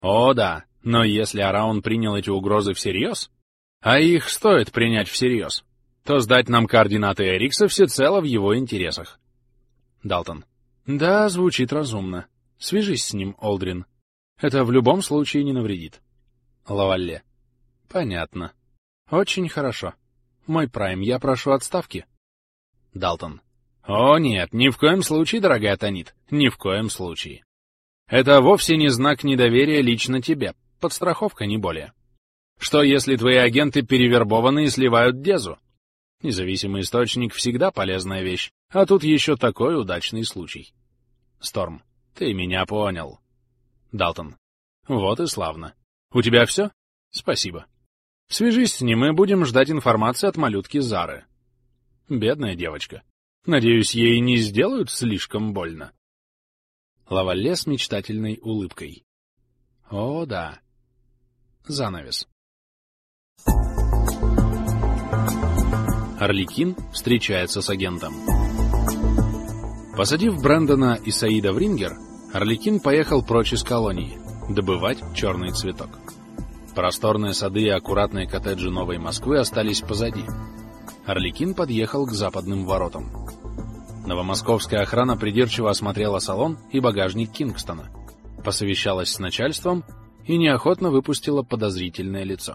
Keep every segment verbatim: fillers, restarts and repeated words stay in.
О да, но если Араун принял эти угрозы всерьез, а их стоит принять всерьез, то сдать нам координаты Эрикса всецело в его интересах. Далтон. Да, звучит разумно. Свяжись с ним, Олдрин. Это в любом случае не навредит. Лавалле. Понятно. Очень хорошо. Мой Прайм, я прошу отставки. Далтон. О нет, ни в коем случае, дорогая Танит, ни в коем случае. Это вовсе не знак недоверия лично тебе, подстраховка, не более. Что, если твои агенты перевербованы и сливают Дезу? Независимый источник всегда полезная вещь, а тут еще такой удачный случай. Сторм. Ты меня понял. Далтон. Вот и славно. У тебя все? Спасибо. Свяжись с ним и будем ждать информации от малютки Зары. Бедная девочка. Надеюсь, ей не сделают слишком больно. Лавалле с мечтательной улыбкой. О, да. Занавес. Арлекин встречается с агентом. Посадив Брэндона и Саида в Рингер, Арлекин поехал прочь из колонии, добывать черный цветок. Просторные сады и аккуратные коттеджи Новой Москвы остались позади. Арлекин подъехал к западным воротам. Новомосковская охрана придирчиво осмотрела салон и багажник Кингстона, посовещалась с начальством и неохотно выпустила подозрительное лицо.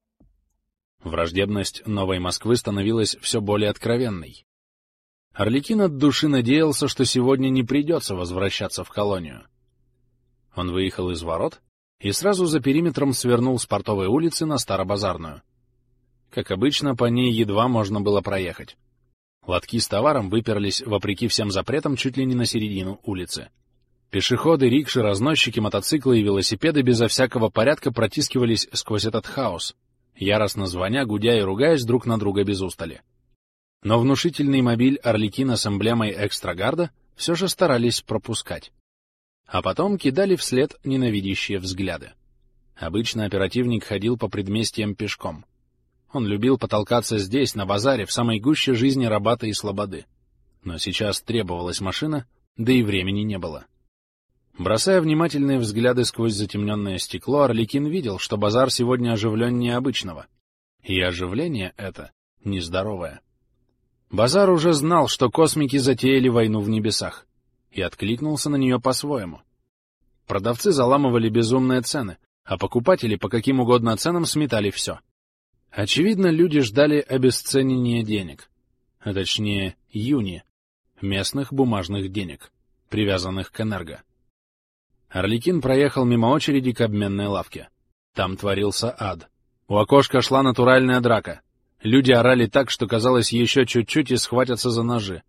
Враждебность Новой Москвы становилась все более откровенной. Арлекин от души надеялся, что сегодня не придется возвращаться в колонию. Он выехал из ворот и сразу за периметром свернул с Портовой улицы на Старобазарную. Как обычно, по ней едва можно было проехать. Лотки с товаром выперлись, вопреки всем запретам, чуть ли не на середину улицы. Пешеходы, рикши, разносчики, мотоциклы и велосипеды безо всякого порядка протискивались сквозь этот хаос, яростно звоня, гудя и ругаясь друг на друга без устали. Но внушительный мобиль Арлекина с эмблемой Экстрагарда все же старались пропускать. А потом кидали вслед ненавидящие взгляды. Обычно оперативник ходил по предместьям пешком. Он любил потолкаться здесь, на базаре, в самой гуще жизни Рабата и Слободы. Но сейчас требовалась машина, да и времени не было. Бросая внимательные взгляды сквозь затемненное стекло, Арлекин видел, что базар сегодня оживленнее обычного. И оживление это нездоровое. Базар уже знал, что космики затеяли войну в небесах, и откликнулся на нее по-своему. Продавцы заламывали безумные цены, а покупатели по каким угодно ценам сметали все. Очевидно, люди ждали обесценения денег, а точнее юни, местных бумажных денег, привязанных к энерго. Арлекин проехал мимо очереди к обменной лавке. Там творился ад. У окошка шла натуральная драка. Люди орали так, что казалось, еще чуть-чуть и схватятся за ножи.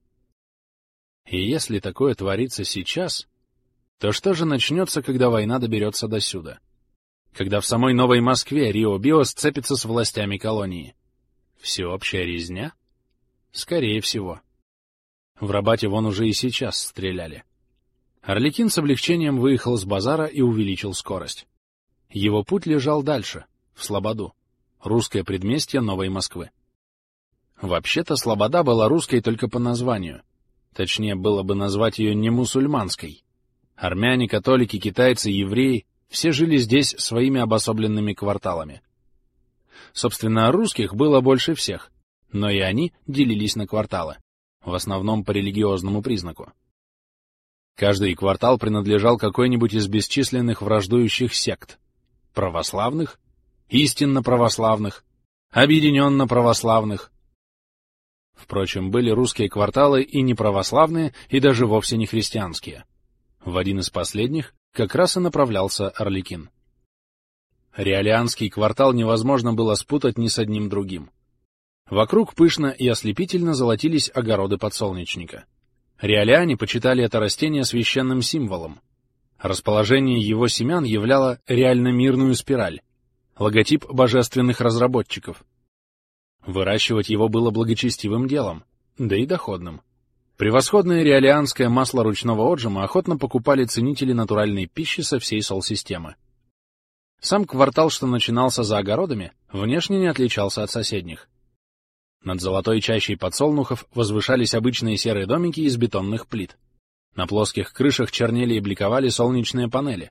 И если такое творится сейчас, то что же начнется, когда война доберется досюда? Когда в самой Новой Москве Рио-Био сцепится с властями колонии? Всеобщая резня? Скорее всего. В Рабате вон уже и сейчас стреляли. Арлекин с облегчением выехал с базара и увеличил скорость. Его путь лежал дальше, в Слободу, русское предместье Новой Москвы. Вообще-то Слобода была русской только по названию. Точнее, было бы назвать ее не мусульманской. Армяне, католики, китайцы, евреи — все жили здесь своими обособленными кварталами. Собственно, русских было больше всех, но и они делились на кварталы, в основном по религиозному признаку. Каждый квартал принадлежал какой-нибудь из бесчисленных враждующих сект — православных, истинно православных, объединенно православных. Впрочем, были русские кварталы и неправославные, и даже вовсе не христианские. В один из последних как раз и направлялся Арлекин. Реалианский квартал невозможно было спутать ни с одним другим. Вокруг пышно и ослепительно золотились огороды подсолнечника. Реалиане почитали это растение священным символом. Расположение его семян являло реально мирную спираль, логотип божественных разработчиков. Выращивать его было благочестивым делом, да и доходным. Превосходное реалианское масло ручного отжима охотно покупали ценители натуральной пищи со всей Сол-системы. Сам квартал, что начинался за огородами, внешне не отличался от соседних. Над золотой чащей подсолнухов возвышались обычные серые домики из бетонных плит. На плоских крышах чернели и бликовали солнечные панели,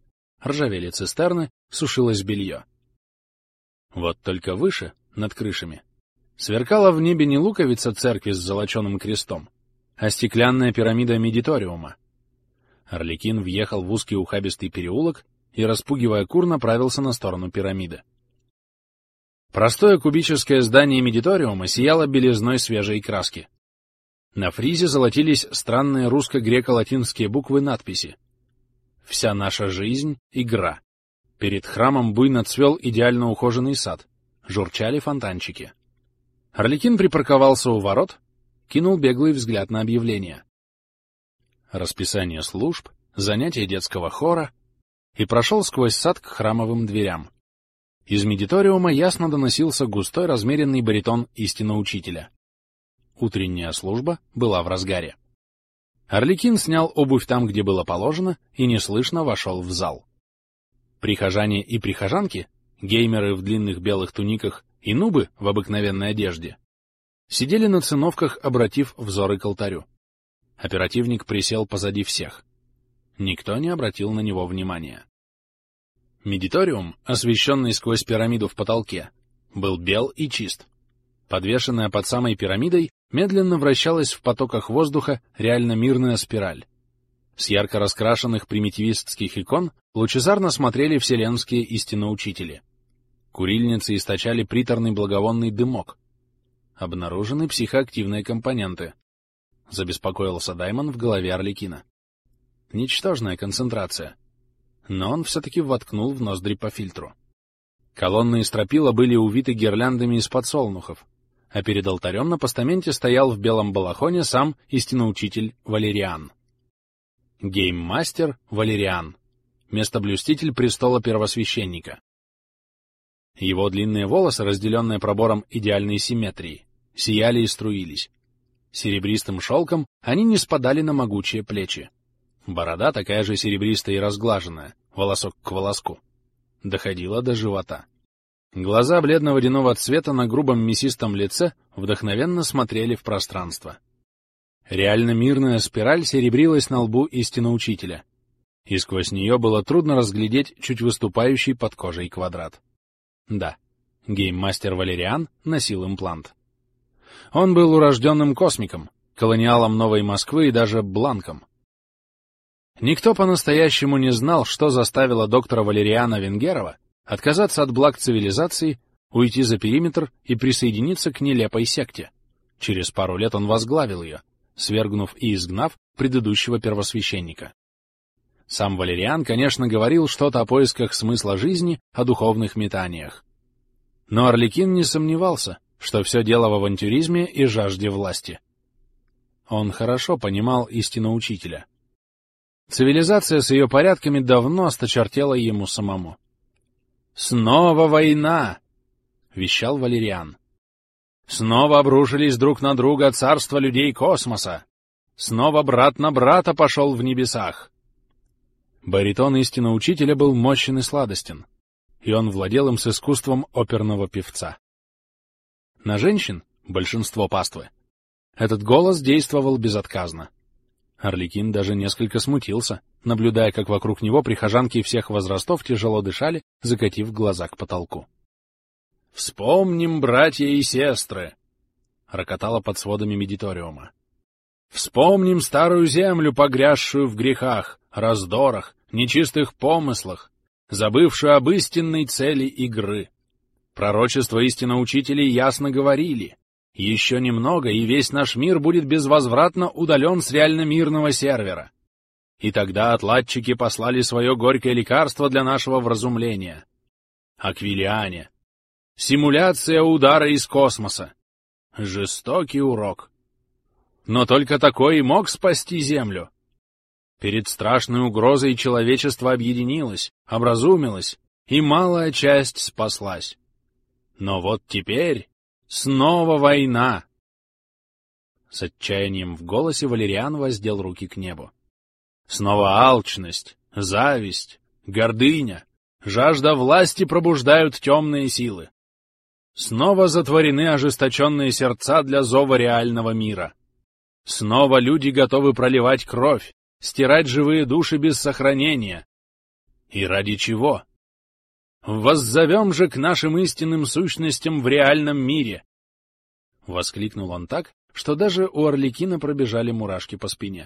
ржавели цистерны, сушилось белье. Вот только выше, над крышами, сверкала в небе не луковица церкви с золоченым крестом, а стеклянная пирамида Медиториума. Арлекин въехал в узкий ухабистый переулок и, распугивая кур, направился на сторону пирамиды. Простое кубическое здание Медиториума сияло белизной свежей краски. На фризе золотились странные русско-греко-латинские буквы надписи. «Вся наша жизнь — игра». Перед храмом буйно цвел идеально ухоженный сад, журчали фонтанчики. Арлекин припарковался у ворот, кинул беглый взгляд на объявление. Расписание служб, занятия детского хора, и прошел сквозь сад к храмовым дверям. Из Медиториума ясно доносился густой размеренный баритон истинно-учителя. Утренняя служба была в разгаре. Арлекин снял обувь там, где было положено, и неслышно вошел в зал. Прихожане и прихожанки, геймеры в длинных белых туниках и нубы в обыкновенной одежде, сидели на циновках, обратив взоры к алтарю. Оперативник присел позади всех. Никто не обратил на него внимания. Медиториум, освещенный сквозь пирамиду в потолке, был бел и чист. Подвешенная под самой пирамидой, медленно вращалась в потоках воздуха реально мирная спираль. С ярко раскрашенных примитивистских икон лучезарно смотрели вселенские истинноучители. Курильницы источали приторный благовонный дымок. Обнаружены психоактивные компоненты. Забеспокоился Даймон в голове Арлекина. Ничтожная концентрация. Но он все-таки воткнул в ноздри по фильтру. Колонны и стропила были увиты гирляндами из подсолнухов, а перед алтарем на постаменте стоял в белом балахоне сам истинноучитель Валериан. Гейммастер Валериан, местоблюститель престола первосвященника. Его длинные волосы, разделенные пробором идеальной симметрии, сияли и струились. Серебристым шелком они не спадали на могучие плечи. Борода, такая же серебристая и разглаженная, волосок к волоску, доходила до живота. Глаза бледно-водяного цвета на грубом мясистом лице вдохновенно смотрели в пространство. Реально мирная спираль серебрилась на лбу истинноучителя, и сквозь нее было трудно разглядеть чуть выступающий под кожей квадрат. Да, гейммастер Валериан носил имплант. Он был урожденным космиком, колониалом Новой Москвы и даже бланком. Никто по-настоящему не знал, что заставило доктора Валериана Венгерова отказаться от благ цивилизации, уйти за периметр и присоединиться к нелепой секте. Через пару лет он возглавил ее, свергнув и изгнав предыдущего первосвященника. Сам Валериан, конечно, говорил что-то о поисках смысла жизни, о духовных метаниях. Но Арлекин не сомневался, что все дело в авантюризме и жажде власти. Он хорошо понимал истину учителя. Цивилизация с ее порядками давно осточертела ему самому. «Снова война!» — вещал Валериан. «Снова обрушились друг на друга царства людей космоса! Снова брат на брата пошел в небесах!» Баритон истинно учителя был мощен и сладостен, и он владел им с искусством оперного певца. На женщин, большинство паствы, этот голос действовал безотказно. Арлекин даже несколько смутился, наблюдая, как вокруг него прихожанки всех возрастов тяжело дышали, закатив глаза к потолку. «Вспомним, братья и сестры!» — рокотало под сводами Медиториума. «Вспомним старую землю, погрязшую в грехах, раздорах, нечистых помыслах, забывшую об истинной цели игры. Пророчества истинноучителей ясно говорили: еще немного, и весь наш мир будет безвозвратно удален с реально-мирного сервера. И тогда отладчики послали свое горькое лекарство для нашего вразумления. Аквилиане. Симуляция удара из космоса. Жестокий урок. Но только такой и мог спасти Землю. Перед страшной угрозой человечество объединилось, образумилось, и малая часть спаслась. Но вот теперь снова война!» С отчаянием в голосе Валериан воздел руки к небу. «Снова алчность, зависть, гордыня, жажда власти пробуждают темные силы. Снова затворены ожесточенные сердца для зова реального мира. Снова люди готовы проливать кровь, стирать живые души без сохранения. И ради чего? Воззовем же к нашим истинным сущностям в реальном мире! — воскликнул он так, что даже у Арлекина пробежали мурашки по спине.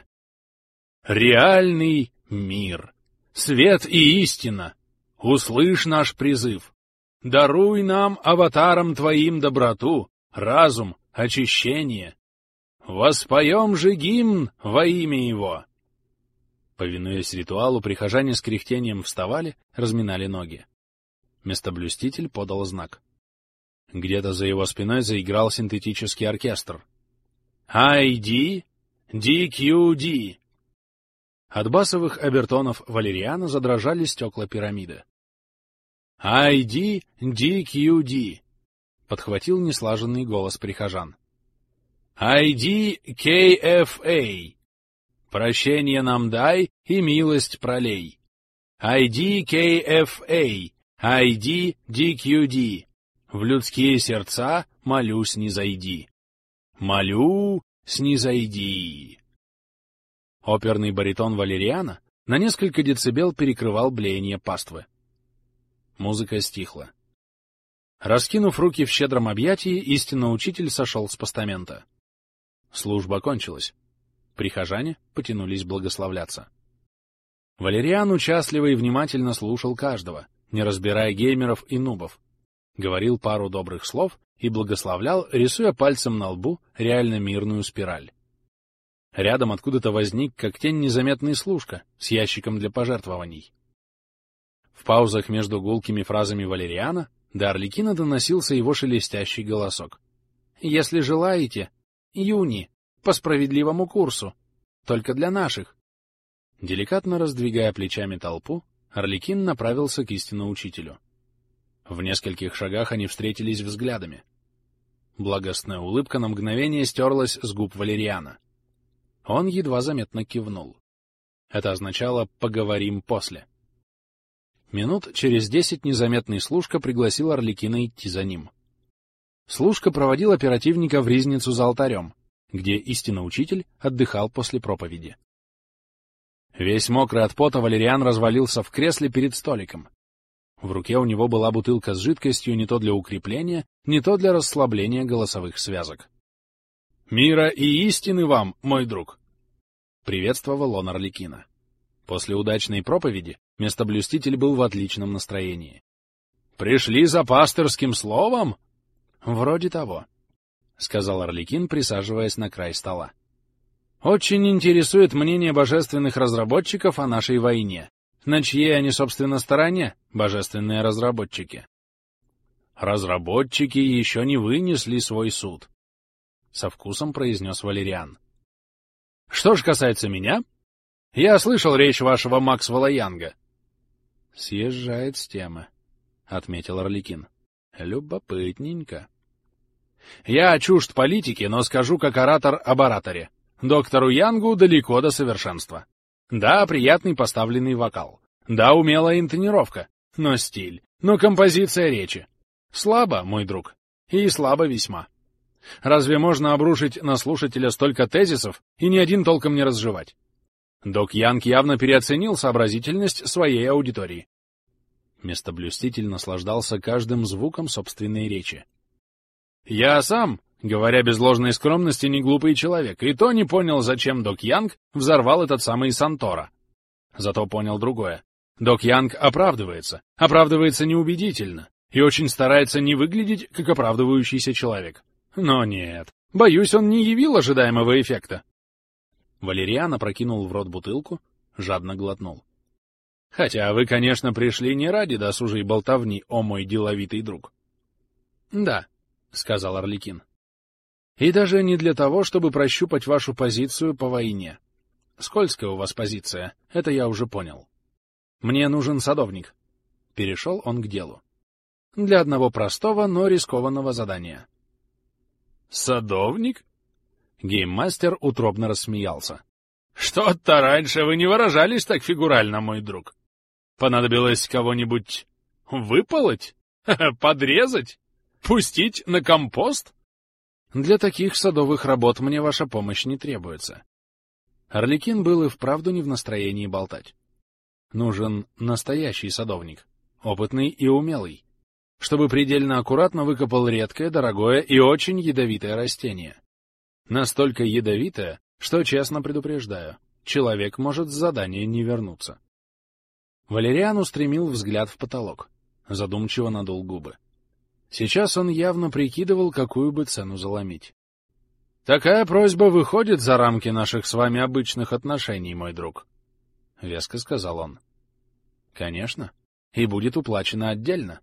«Реальный мир! Свет и истина! Услышь наш призыв! Даруй нам, аватарам твоим, доброту, разум, очищение! Воспоем же гимн во имя его!» Повинуясь ритуалу, прихожане с кряхтением вставали, разминали ноги. Местоблюститель подал знак. Где-то за его спиной заиграл синтетический оркестр. «ай ди ди кью ди!» От басовых обертонов Валериана задрожали стекла пирамиды. «ай ди ди кью ди!» — подхватил неслаженный голос прихожан. «ай ди кей эф эй! Прощение нам дай и милость пролей! ай ди кей эф эй! ай ди ди кью ди! В людские сердца молю снизойди! Молю снизойди!» Оперный баритон Валериана на несколько децибел перекрывал блеяние паствы. Музыка стихла. Раскинув руки в щедром объятии, истинно учитель сошел с постамента. Служба кончилась. Прихожане потянулись благословляться. Валериан участливо и внимательно слушал каждого, не разбирая геймеров и нубов, говорил пару добрых слов и благословлял, рисуя пальцем на лбу реально мирную спираль. Рядом откуда-то возник, как тень, незаметный служка с ящиком для пожертвований. В паузах между гулкими фразами Валериана до Арлекина доносился его шелестящий голосок. «Если желаете, юни, по справедливому курсу, только для наших». Деликатно раздвигая плечами толпу, Арлекин направился к истинному учителю. В нескольких шагах они встретились взглядами. Благостная улыбка на мгновение стерлась с губ Валериана. Он едва заметно кивнул. Это означало «поговорим после». Минут через десять незаметный служка пригласил Арлекина идти за ним. Служка проводил оперативника в ризницу за алтарем, где истинно учитель отдыхал после проповеди. Весь мокрый от пота Валериан развалился в кресле перед столиком. В руке у него была бутылка с жидкостью не то для укрепления, не то для расслабления голосовых связок. «Мира и истины вам, мой друг!» — приветствовал он Арлекина. После удачной проповеди местоблюститель был в отличном настроении. «Пришли за пастырским словом?» «Вроде того», — сказал Арлекин, присаживаясь на край стола. «Очень интересует мнение божественных разработчиков о нашей войне. На чьей они, собственно, стороне, божественные разработчики?» «Разработчики еще не вынесли свой суд», — со вкусом произнес Валериан. «Что ж касается меня, я слышал речь вашего Максвелла Янга». «Съезжает с темы», — отметил Арлекин. «Любопытненько». «Я чужд политики, но скажу как оратор об ораторе. Доктору Янгу далеко до совершенства. Да, приятный поставленный вокал. Да, умелая интонировка. Но стиль, но композиция речи. Слабо, мой друг. И слабо весьма. Разве можно обрушить на слушателя столько тезисов и ни один толком не разжевать? Док Янг явно переоценил сообразительность своей аудитории». Местоблюститель наслаждался каждым звуком собственной речи. «Я сам, говоря без ложной скромности, не глупый человек, и то не понял, зачем Док Янг взорвал этот самый Сантора. Зато понял другое. Док Янг оправдывается, оправдывается неубедительно и очень старается не выглядеть как оправдывающийся человек. Но нет, боюсь, он не явил ожидаемого эффекта». Валериан опрокинул в рот бутылку, жадно глотнул. «Хотя вы, конечно, пришли не ради досужей болтовни, о мой деловитый друг». «Да», — сказал Арлекин. «И даже не для того, чтобы прощупать вашу позицию по войне. Скользкая у вас позиция, это я уже понял. Мне нужен садовник». Перешел он к делу. «Для одного простого, но рискованного задания». «Садовник?» Гейммастер утробно рассмеялся. «Что-то раньше вы не выражались так фигурально, мой друг. Понадобилось кого-нибудь выполоть? Подрезать? Пустить на компост?» «Для таких садовых работ мне ваша помощь не требуется». Арлекин был и вправду не в настроении болтать. Нужен настоящий садовник, опытный и умелый, чтобы предельно аккуратно выкопал редкое, дорогое и очень ядовитое растение. Настолько ядовитое, что, честно предупреждаю, человек может с задания не вернуться. Валериан устремил взгляд в потолок, задумчиво надул губы. Сейчас он явно прикидывал, какую бы цену заломить. «Такая просьба выходит за рамки наших с вами обычных отношений, мой друг», — веско сказал он. «Конечно, и будет уплачено отдельно».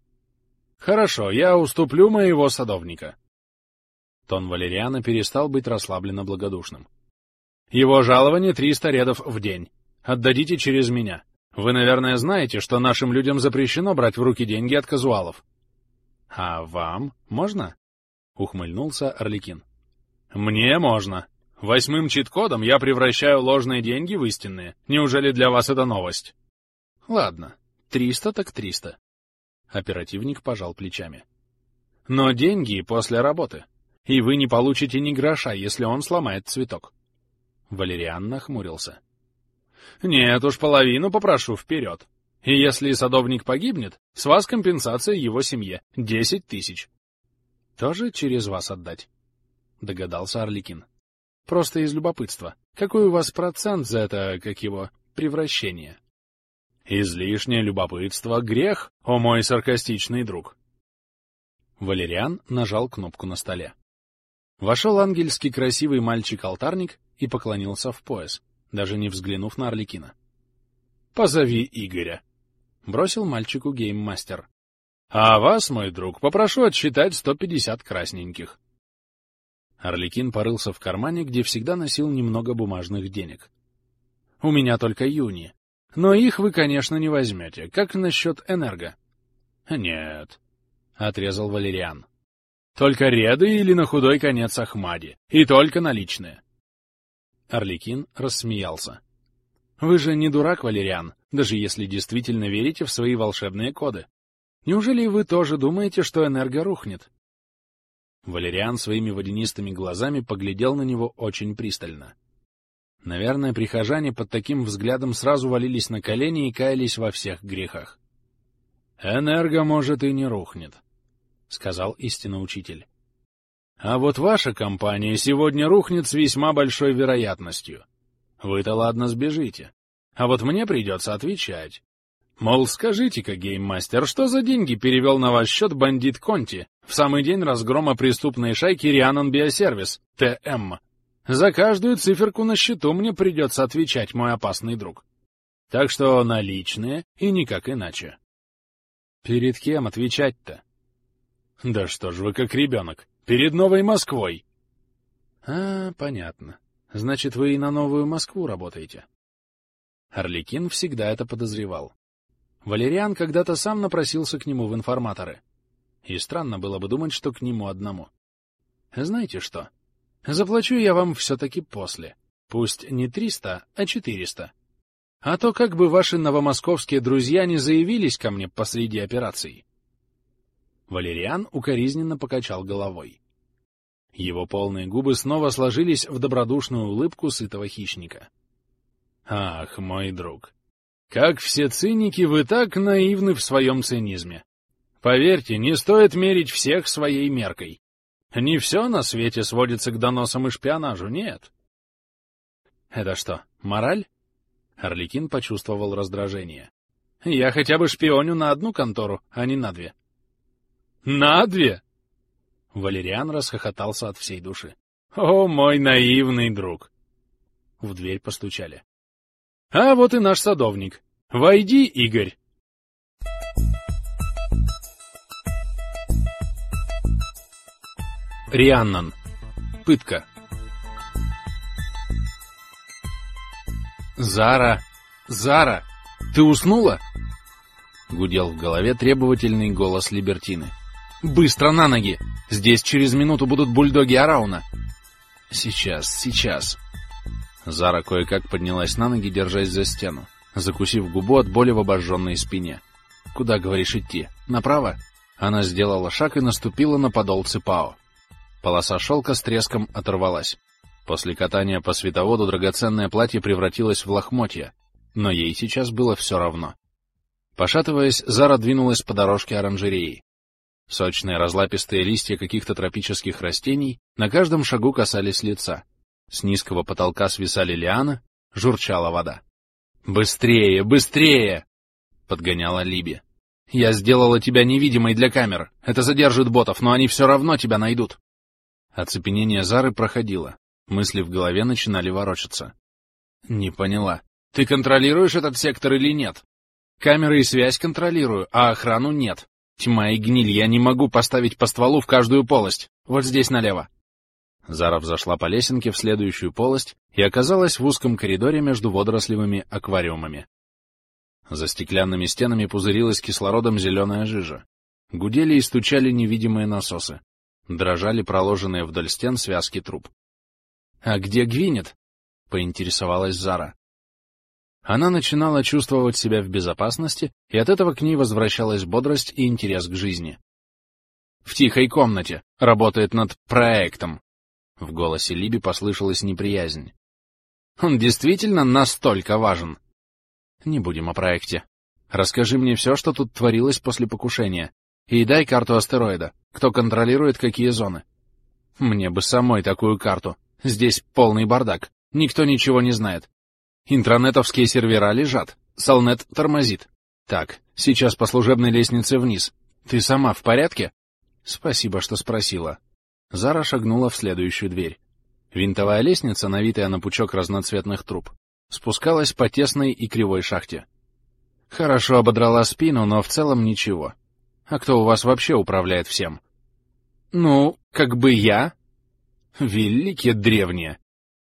«Хорошо, я уступлю моего садовника». Тон Валериана перестал быть расслабленно благодушным. «Его жалование триста редов в день. Отдадите через меня. Вы, наверное, знаете, что нашим людям запрещено брать в руки деньги от казуалов». «А вам можно?» — ухмыльнулся Арлекин. «Мне можно. Восьмым чит-кодом я превращаю ложные деньги в истинные. Неужели для вас это новость?» «Ладно, триста так триста». Оперативник пожал плечами. «Но деньги после работы, и вы не получите ни гроша, если он сломает цветок». Валериан нахмурился. «Нет уж, половину попрошу вперед. И если садовник погибнет, с вас компенсация его семье — десять тысяч». «Тоже через вас отдать?» — догадался Арлекин. «Просто из любопытства. Какой у вас процент за это, как его, превращение?» «Излишнее любопытство — грех, о мой саркастичный друг!» Валериан нажал кнопку на столе. Вошел ангельски красивый мальчик-алтарник и поклонился в пояс, даже не взглянув на Арлекина. «Позови Игоря», — бросил мальчику гейммастер. «А вас, мой друг, попрошу отсчитать сто пятьдесят красненьких». Арлекин порылся в кармане, где всегда носил немного бумажных денег. «У меня только юни. Но их вы, конечно, не возьмете. Как насчет энерго?» «Нет», — отрезал Валериан. «Только реды или на худой конец Ахмади. И только наличные». Арлекин рассмеялся. «Вы же не дурак, Валериан, даже если действительно верите в свои волшебные коды. Неужели вы тоже думаете, что энерго рухнет?» Валериан своими водянистыми глазами поглядел на него очень пристально. Наверное, прихожане под таким взглядом сразу валились на колени и каялись во всех грехах. «Энерго, может, и не рухнет», — сказал истинно учитель. «А вот ваша компания сегодня рухнет с весьма большой вероятностью. Вы-то ладно сбежите, а вот мне придется отвечать. Мол, скажите-ка, гейммастер, что за деньги перевел на ваш счет бандит Конти в самый день разгрома преступной шайки Рианон Биосервис, Т М? За каждую циферку на счету мне придется отвечать, мой опасный друг. Так что наличные и никак иначе». «Перед кем отвечать-то?» «Да что ж вы как ребенок, перед Новой Москвой». «А, понятно. Значит, вы и на Новую Москву работаете». Арлекин всегда это подозревал. Валериан когда-то сам напросился к нему в информаторы. И странно было бы думать, что к нему одному. «Знаете что? Заплачу я вам все-таки после. Пусть не триста, а четыреста. А то как бы ваши новомосковские друзья не заявились ко мне посреди операции». Валериан укоризненно покачал головой. Его полные губы снова сложились в добродушную улыбку сытого хищника. «Ах, мой друг, как все циники, вы так наивны в своем цинизме. Поверьте, не стоит мерить всех своей меркой. Не все на свете сводится к доносам и шпионажу, нет». «Это что, мораль?» Арлекин почувствовал раздражение. «Я хотя бы шпионю на одну контору, а не на две». «На две?» Валериан расхохотался от всей души. «О, мой наивный друг!» В дверь постучали. «А вот и наш садовник. Войди, Игорь!» Рианнон. Пытка. «Зара! Зара! Ты уснула?» Гудел в голове требовательный голос Либертины. «Быстро на ноги! Здесь через минуту будут бульдоги Арауна!» «Сейчас, сейчас!» Зара кое-как поднялась на ноги, держась за стену, закусив губу от боли в обожженной спине. «Куда, говоришь, идти? Направо?» Она сделала шаг и наступила на подол ципао. Полоса шелка с треском оторвалась. После катания по световоду драгоценное платье превратилось в лохмотья. но ей сейчас было все равно. Пошатываясь, Зара двинулась по дорожке оранжереи. Сочные разлапистые листья каких-то тропических растений на каждом шагу касались лица. С низкого потолка свисали лианы, журчала вода. «Быстрее, быстрее!» — подгоняла Либи. «Я сделала тебя невидимой для камер. Это задержит ботов, но они все равно тебя найдут». Оцепенение Зары проходило. Мысли в голове начинали ворочаться. «Не поняла. Ты контролируешь этот сектор или нет?» «Камеры и связь контролирую, а охрану нет. Тьма и гниль, я не могу поставить по стволу в каждую полость. Вот здесь налево». Зара взошла по лесенке в следующую полость и оказалась в узком коридоре между водорослевыми аквариумами. За стеклянными стенами пузырилась кислородом зеленая жижа. Гудели и стучали невидимые насосы. Дрожали проложенные вдоль стен связки труб. «А где Гвинет?» — поинтересовалась Зара. Она начинала чувствовать себя в безопасности, и от этого к ней возвращалась бодрость и интерес к жизни. «В тихой комнате. Работает над проектом». В голосе Либи послышалась неприязнь. «Он действительно настолько важен?» «Не будем о проекте. Расскажи мне все, что тут творилось после покушения, и дай карту астероида, кто контролирует какие зоны. Мне бы самой такую карту. Здесь полный бардак. Никто ничего не знает. Интранетовские сервера лежат. Салнет тормозит. Так, сейчас по служебной лестнице вниз. Ты сама в порядке?» «Спасибо, что спросила». Зара шагнула в следующую дверь. Винтовая лестница, навитая на пучок разноцветных труб, спускалась по тесной и кривой шахте. Хорошо ободрала спину, но в целом ничего. А кто у вас вообще управляет всем? Ну, как бы я. Великие древние.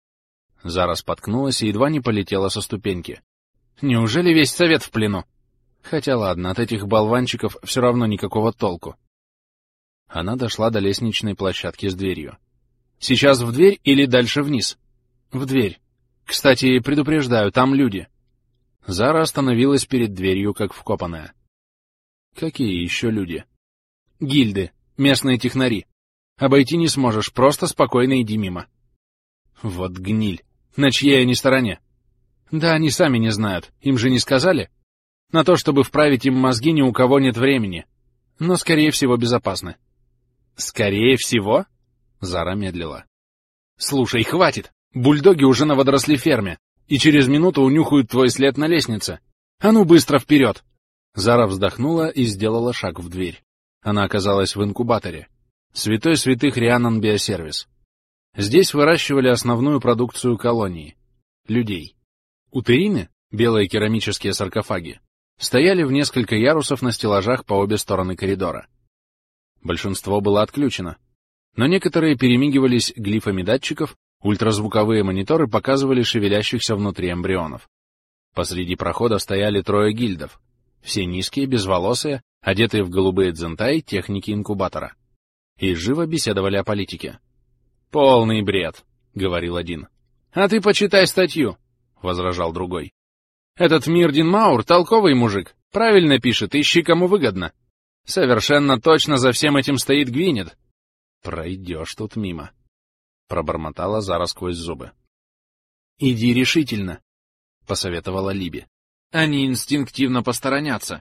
Зара споткнулась и едва не полетела со ступеньки. Неужели весь совет в плену? Хотя ладно, от этих болванчиков все равно никакого толку. Она дошла до лестничной площадки с дверью. Сейчас в дверь или дальше вниз? В дверь. Кстати, предупреждаю, там люди. Зара остановилась перед дверью, как вкопанная. Какие еще люди? Гильды, местные технари. Обойти не сможешь, просто спокойно иди мимо. Вот гниль. На чьей они стороне? Да они сами не знают, им же не сказали. На то, чтобы вправить им мозги, ни у кого нет времени. Но, скорее всего, безопасны. Скорее всего? Зара медлила. Слушай, хватит! Бульдоги уже на водорослеферме, и через минуту унюхают твой след на лестнице. А ну быстро вперед! Зара вздохнула и сделала шаг в дверь. Она оказалась в инкубаторе. Святой святых Рианан Биосервис. Здесь выращивали основную продукцию колонии — людей. Утерины, белые керамические саркофаги, стояли в несколько ярусов на стеллажах по обе стороны коридора. Большинство было отключено, но некоторые перемигивались глифами датчиков, ультразвуковые мониторы показывали шевелящихся внутри эмбрионов. Посреди прохода стояли трое гильдов, все низкие, безволосые, одетые в голубые дзентай техники инкубатора, и живо беседовали о политике. «Полный бред», — говорил один. «А ты почитай статью», — возражал другой. «Этот Мирдин Маур — толковый мужик, правильно пишет, ищи кому выгодно. Совершенно точно за всем этим стоит Гвинет». «Пройдешь тут мимо», — пробормотала Зара сквозь зубы. «Иди решительно», — посоветовала Либи. «Они инстинктивно посторонятся».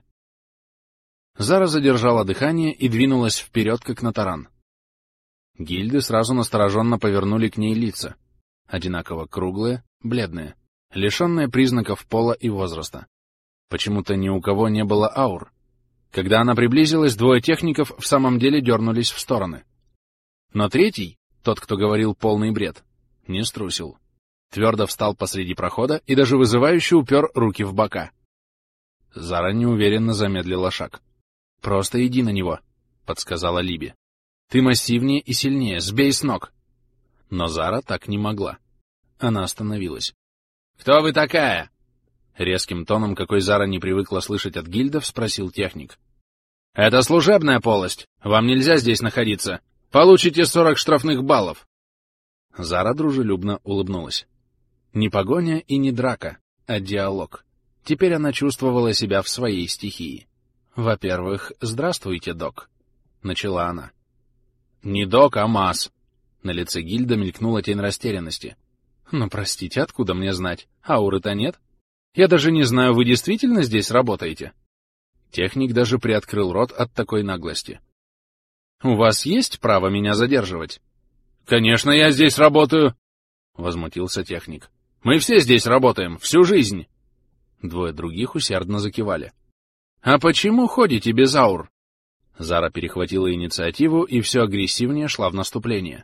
Зара задержала дыхание и двинулась вперед, как на таран. Гильды сразу настороженно повернули к ней лица, одинаково круглые, бледные, лишенные признаков пола и возраста. Почему-то ни у кого не было аур. Когда она приблизилась, двое техников в самом деле дернулись в стороны. Но третий, тот, кто говорил полный бред, не струсил. Твердо встал посреди прохода и даже вызывающе упер руки в бока. Зара неуверенно замедлила шаг. «Просто иди на него», — подсказала Либи. «Ты массивнее и сильнее, сбей с ног». Но Зара так не могла. Она остановилась. «Кто вы такая?» Резким тоном, какой Зара не привыкла слышать от гильдов, спросил техник. «Это служебная полость. Вам нельзя здесь находиться. Получите сорок штрафных баллов». Зара дружелюбно улыбнулась. Не погоня и не драка, а диалог. Теперь она чувствовала себя в своей стихии. «Во-первых, здравствуйте, док», — начала она. «Не док, а Мас». На лице гильда мелькнула тень растерянности. «Ну, простите, откуда мне знать? Ауры-то нет? Я даже не знаю, вы действительно здесь работаете?» Техник даже приоткрыл рот от такой наглости. «У вас есть право меня задерживать?» «Конечно, я здесь работаю!» — возмутился техник. «Мы все здесь работаем, всю жизнь!» Двое других усердно закивали. «А почему ходите без аур?» Зара перехватила инициативу и все агрессивнее шла в наступление.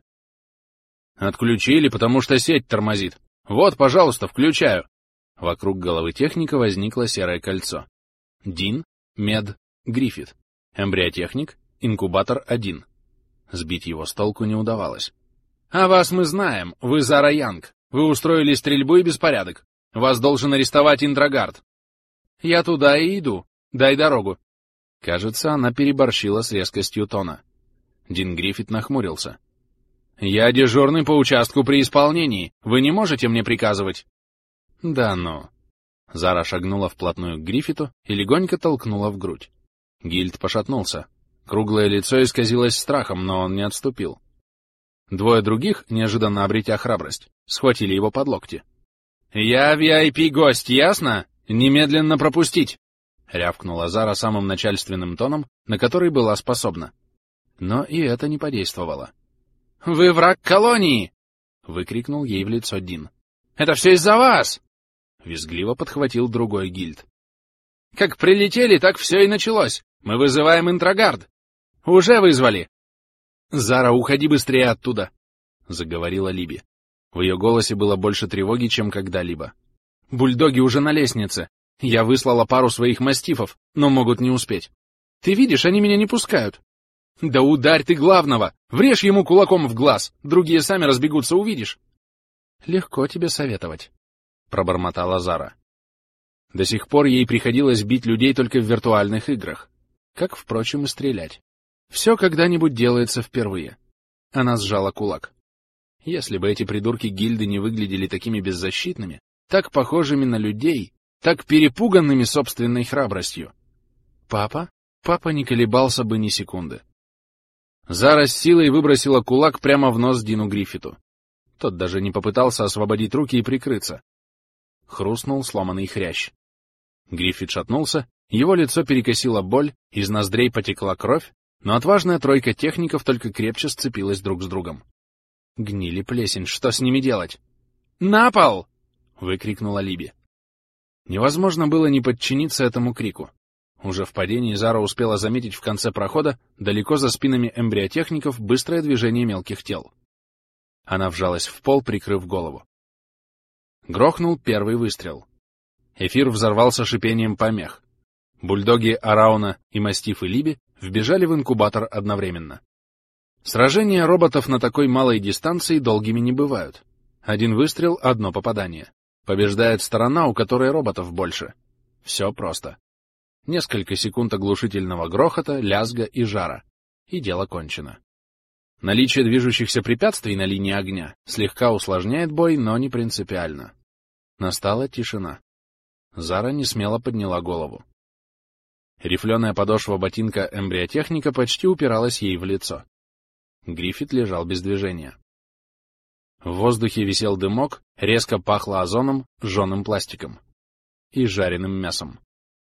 «Отключили, потому что сеть тормозит. Вот, пожалуйста, включаю!» Вокруг головы техника возникло серое кольцо. Дин, Мед, Гриффит. Эмбриотехник, инкубатор один. Сбить его с толку не удавалось. «А вас мы знаем, вы Зара Янг. Вы устроили стрельбу и беспорядок. Вас должен арестовать Интрогард». «Я туда и иду. Дай дорогу». Кажется, она переборщила с резкостью тона. Дин Гриффит нахмурился. «Я дежурный по участку при исполнении. Вы не можете мне приказывать?» «Да ну». Зара шагнула вплотную к Гриффиту и легонько толкнула в грудь. Гильд пошатнулся. Круглое лицо исказилось страхом, но он не отступил. Двое других, неожиданно обретя храбрость, схватили его под локти. «Я ви ай пи-гость, ясно? Немедленно пропустить!» — рявкнула Зара самым начальственным тоном, на который была способна. Но и это не подействовало. «Вы враг колонии!» — выкрикнул ей в лицо Дин. «Это все из-за вас!» — визгливо подхватил другой гильд. «Как прилетели, так все и началось. Мы вызываем Интрогард. Уже вызвали!» «Зара, уходи быстрее оттуда!» — заговорила Либи. В ее голосе было больше тревоги, чем когда-либо. «Бульдоги уже на лестнице. Я выслала пару своих мастифов, но могут не успеть. Ты видишь, они меня не пускают. Да ударь ты главного! Врежь ему кулаком в глаз! Другие сами разбегутся, увидишь!» «Легко тебе советовать», — пробормотала Зара. До сих пор ей приходилось бить людей только в виртуальных играх, как, впрочем, и стрелять. Все когда-нибудь делается впервые. Она сжала кулак. Если бы эти придурки гильды не выглядели такими беззащитными, так похожими на людей, так перепуганными собственной храбростью. Папа? Папа не колебался бы ни секунды. Зара с силой выбросила кулак прямо в нос Дину Гриффиту. Тот даже не попытался освободить руки и прикрыться. Хрустнул сломанный хрящ. Гриффит шатнулся, его лицо перекосило боль, из ноздрей потекла кровь, но отважная тройка техников только крепче сцепилась друг с другом. Гнили плесень, что с ними делать? «На пол!» — выкрикнула Либи. Невозможно было не подчиниться этому крику. Уже в падении Зара успела заметить в конце прохода, далеко за спинами эмбриотехников, быстрое движение мелких тел. Она вжалась в пол, прикрыв голову. Грохнул первый выстрел. Эфир взорвался шипением помех. Бульдоги Арауна и мастифы Либи вбежали в инкубатор одновременно. Сражения роботов на такой малой дистанции долгими не бывают. Один выстрел — одно попадание. Побеждает сторона, у которой роботов больше. Все просто. Несколько секунд оглушительного грохота, лязга и жара. И дело кончено. Наличие движущихся препятствий на линии огня слегка усложняет бой, но не принципиально. Настала тишина. Зара несмело подняла голову. Рифленая подошва ботинка эмбриотехника почти упиралась ей в лицо. Гриффит лежал без движения. В воздухе висел дымок, резко пахло озоном, жженым пластиком и жареным мясом.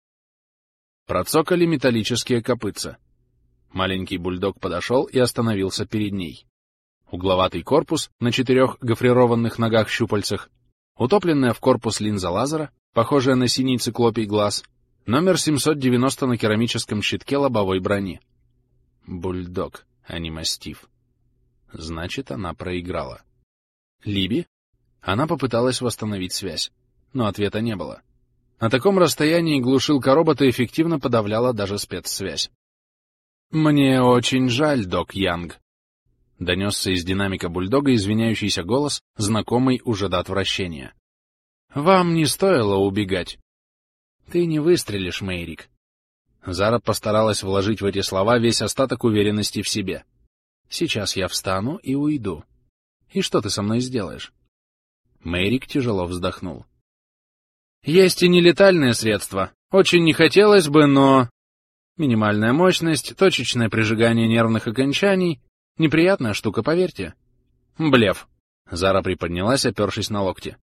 Процокали металлические копытца. Маленький бульдог подошел и остановился перед ней. Угловатый корпус на четырех гофрированных ногах-щупальцах, утопленная в корпус линза лазера, похожая на синий циклопий глаз, номер семьсот девяносто на керамическом щитке лобовой брони. Бульдог, а не мастиф. Значит, она проиграла. Либи? Она попыталась восстановить связь, но ответа не было. На таком расстоянии глушилка робота эффективно подавляла даже спецсвязь. «Мне очень жаль, док Янг», — донесся из динамика бульдога извиняющийся голос, знакомый уже до отвращения. «Вам не стоило убегать». «Ты не выстрелишь, Мэйрик». Зара постаралась вложить в эти слова весь остаток уверенности в себе. «Сейчас я встану и уйду. И что ты со мной сделаешь?» Мэйрик тяжело вздохнул. «Есть и нелетальные средства. Очень не хотелось бы, но... Минимальная мощность, точечное прижигание нервных окончаний. Неприятная штука, поверьте». «Блеф». Зара приподнялась, опершись на локти.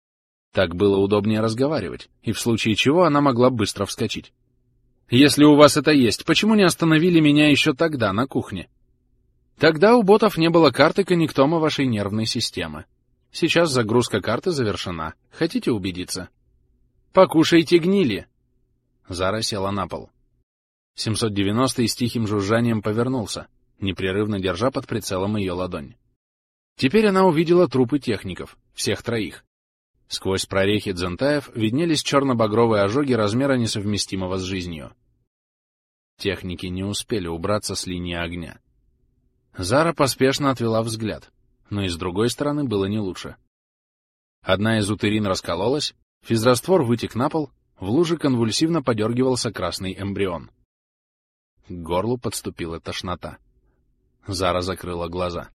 Так было удобнее разговаривать, и в случае чего она могла быстро вскочить. «Если у вас это есть, почему не остановили меня еще тогда на кухне?» «Тогда у ботов не было карты коннектома вашей нервной системы. Сейчас загрузка карты завершена. Хотите убедиться?» «Покушайте гнили!» Зара села на пол. семьсот девяностый с тихим жужжанием повернулся, непрерывно держа под прицелом ее ладонь. Теперь она увидела трупы техников, всех троих. Сквозь прорехи дзентаев виднелись черно-багровые ожоги размера, несовместимого с жизнью. Техники не успели убраться с линии огня. Зара поспешно отвела взгляд, но и с другой стороны было не лучше. Одна из утерин раскололась, физраствор вытек на пол, в луже конвульсивно подергивался красный эмбрион. К горлу подступила тошнота. Зара закрыла глаза.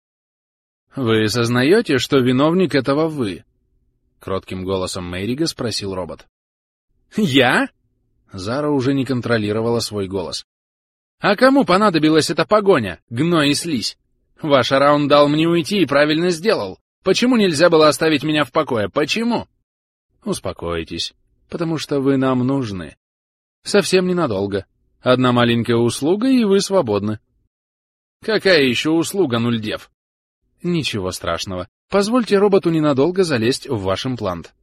«Вы сознаете, что виновник этого вы?» — кротким голосом Мейрига спросил робот. «Я?» Зара уже не контролировала свой голос. «А кому понадобилась эта погоня, гной и слизь? Ваш Араун дал мне уйти и правильно сделал. Почему нельзя было оставить меня в покое? Почему?» «Успокойтесь, потому что вы нам нужны. Совсем ненадолго. Одна маленькая услуга, и вы свободны». «Какая еще услуга, Нульдев?» «Ничего страшного. Позвольте роботу ненадолго залезть в ваш имплант».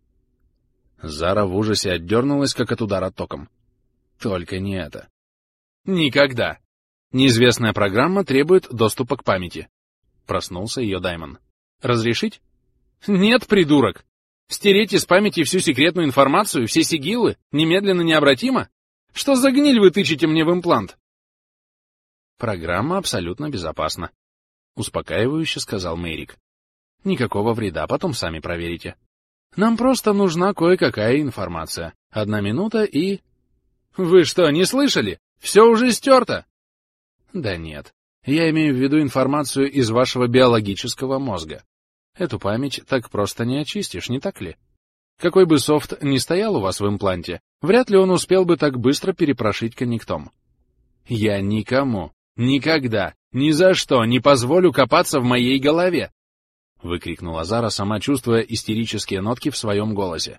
Зара в ужасе отдернулась, как от удара током. Только не это. «Никогда. Неизвестная программа требует доступа к памяти». Проснулся ее Даймон. «Разрешить?» «Нет, придурок! Стереть из памяти всю секретную информацию, все сигилы, немедленно, необратимо? Что за гниль вы тычете мне в имплант?» «Программа абсолютно безопасна», — успокаивающе сказал Мейрик. «Никакого вреда, потом сами проверите. Нам просто нужна кое-какая информация. Одна минута и...» «Вы что, не слышали? Все уже стерто!» «Да нет. Я имею в виду информацию из вашего биологического мозга. Эту память так просто не очистишь, не так ли? Какой бы софт ни стоял у вас в импланте, вряд ли он успел бы так быстро перепрошить коннектом. Я никому, никогда, ни за что не позволю копаться в моей голове!» — выкрикнула Зара, сама чувствуя истерические нотки в своем голосе.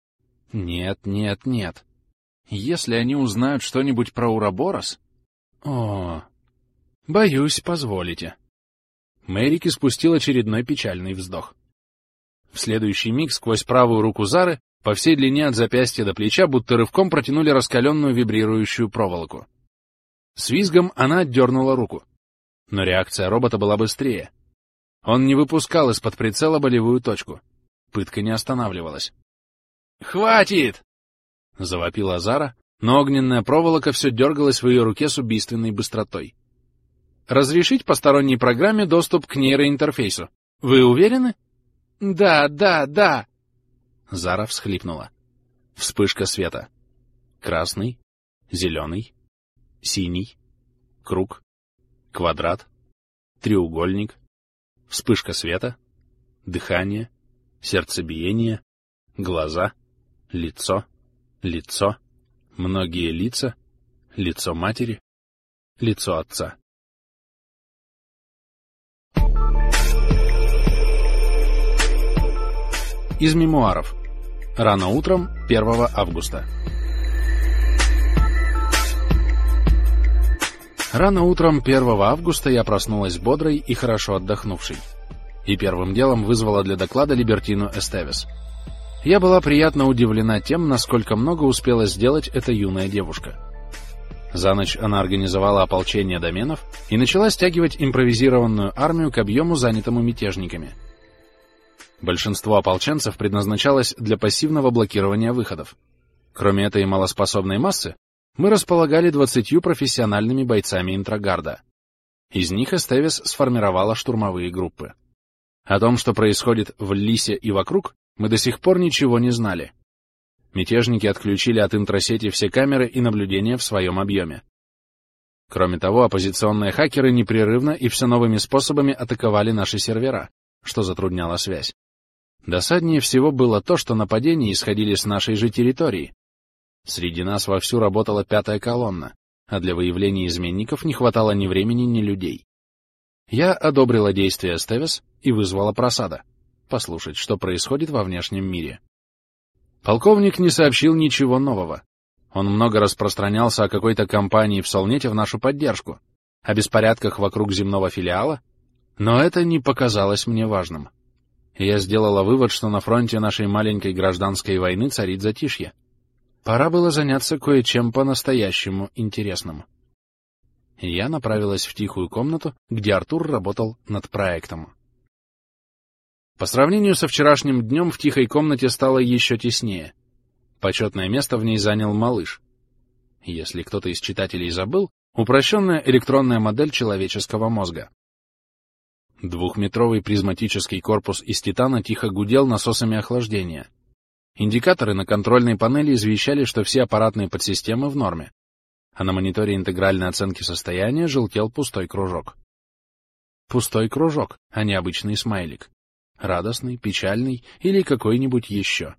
«Нет, нет, нет. Если они узнают что-нибудь про Ураборос...» «О, боюсь, позволите». Мэрик испустил очередной печальный вздох. В следующий миг сквозь правую руку Зары по всей длине от запястья до плеча будто рывком протянули раскаленную вибрирующую проволоку. С визгом она отдернула руку. Но реакция робота была быстрее. Он не выпускал из-под прицела болевую точку. Пытка не останавливалась. «Хватит!» — завопила Зара, но огненная проволока все дергалась в ее руке с убийственной быстротой. «Разрешить посторонней программе доступ к нейроинтерфейсу. Вы уверены?» «Да, да, да!» Зара всхлипнула. Вспышка света. Красный, зеленый, синий, круг, квадрат, треугольник, вспышка света, дыхание, сердцебиение, глаза, лицо, лицо, многие лица, лицо матери, лицо отца. Из мемуаров. Рано утром первого августа. Рано утром первого августа я проснулась бодрой и хорошо отдохнувшей. И первым делом вызвала для доклада Либертину Эстевес. Я была приятно удивлена тем, насколько много успела сделать эта юная девушка. За ночь она организовала ополчение доменов и начала стягивать импровизированную армию к объему, занятому мятежниками. Большинство ополченцев предназначалось для пассивного блокирования выходов. Кроме этой малоспособной массы, мы располагали двадцатью профессиональными бойцами Интрогарда. Из них Эстевес сформировала штурмовые группы. О том, что происходит в Лисе и вокруг, мы до сих пор ничего не знали. Мятежники отключили от интрасети все камеры и наблюдения в своем объеме. Кроме того, оппозиционные хакеры непрерывно и все новыми способами атаковали наши сервера, что затрудняло связь. Досаднее всего было то, что нападения исходили с нашей же территории. Среди нас вовсю работала пятая колонна, а для выявления изменников не хватало ни времени, ни людей. Я одобрила действия Эстевес и вызвала просада, послушать, что происходит во внешнем мире. Полковник не сообщил ничего нового. Он много распространялся о какой-то компании в Солнете в нашу поддержку, о беспорядках вокруг земного филиала, но это не показалось мне важным. Я сделала вывод, что на фронте нашей маленькой гражданской войны царит затишье. Пора было заняться кое-чем по-настоящему интересным. Я направилась в тихую комнату, где Артур работал над проектом. По сравнению со вчерашним днем в тихой комнате стало еще теснее. Почетное место в ней занял малыш. Если кто-то из читателей забыл, упрощенная электронная модель человеческого мозга. Двухметровый призматический корпус из титана тихо гудел насосами охлаждения. Индикаторы на контрольной панели извещали, что все аппаратные подсистемы в норме, а на мониторе интегральной оценки состояния желтел пустой кружок. Пустой кружок, а не обычный смайлик. Радостный, печальный или какой-нибудь еще.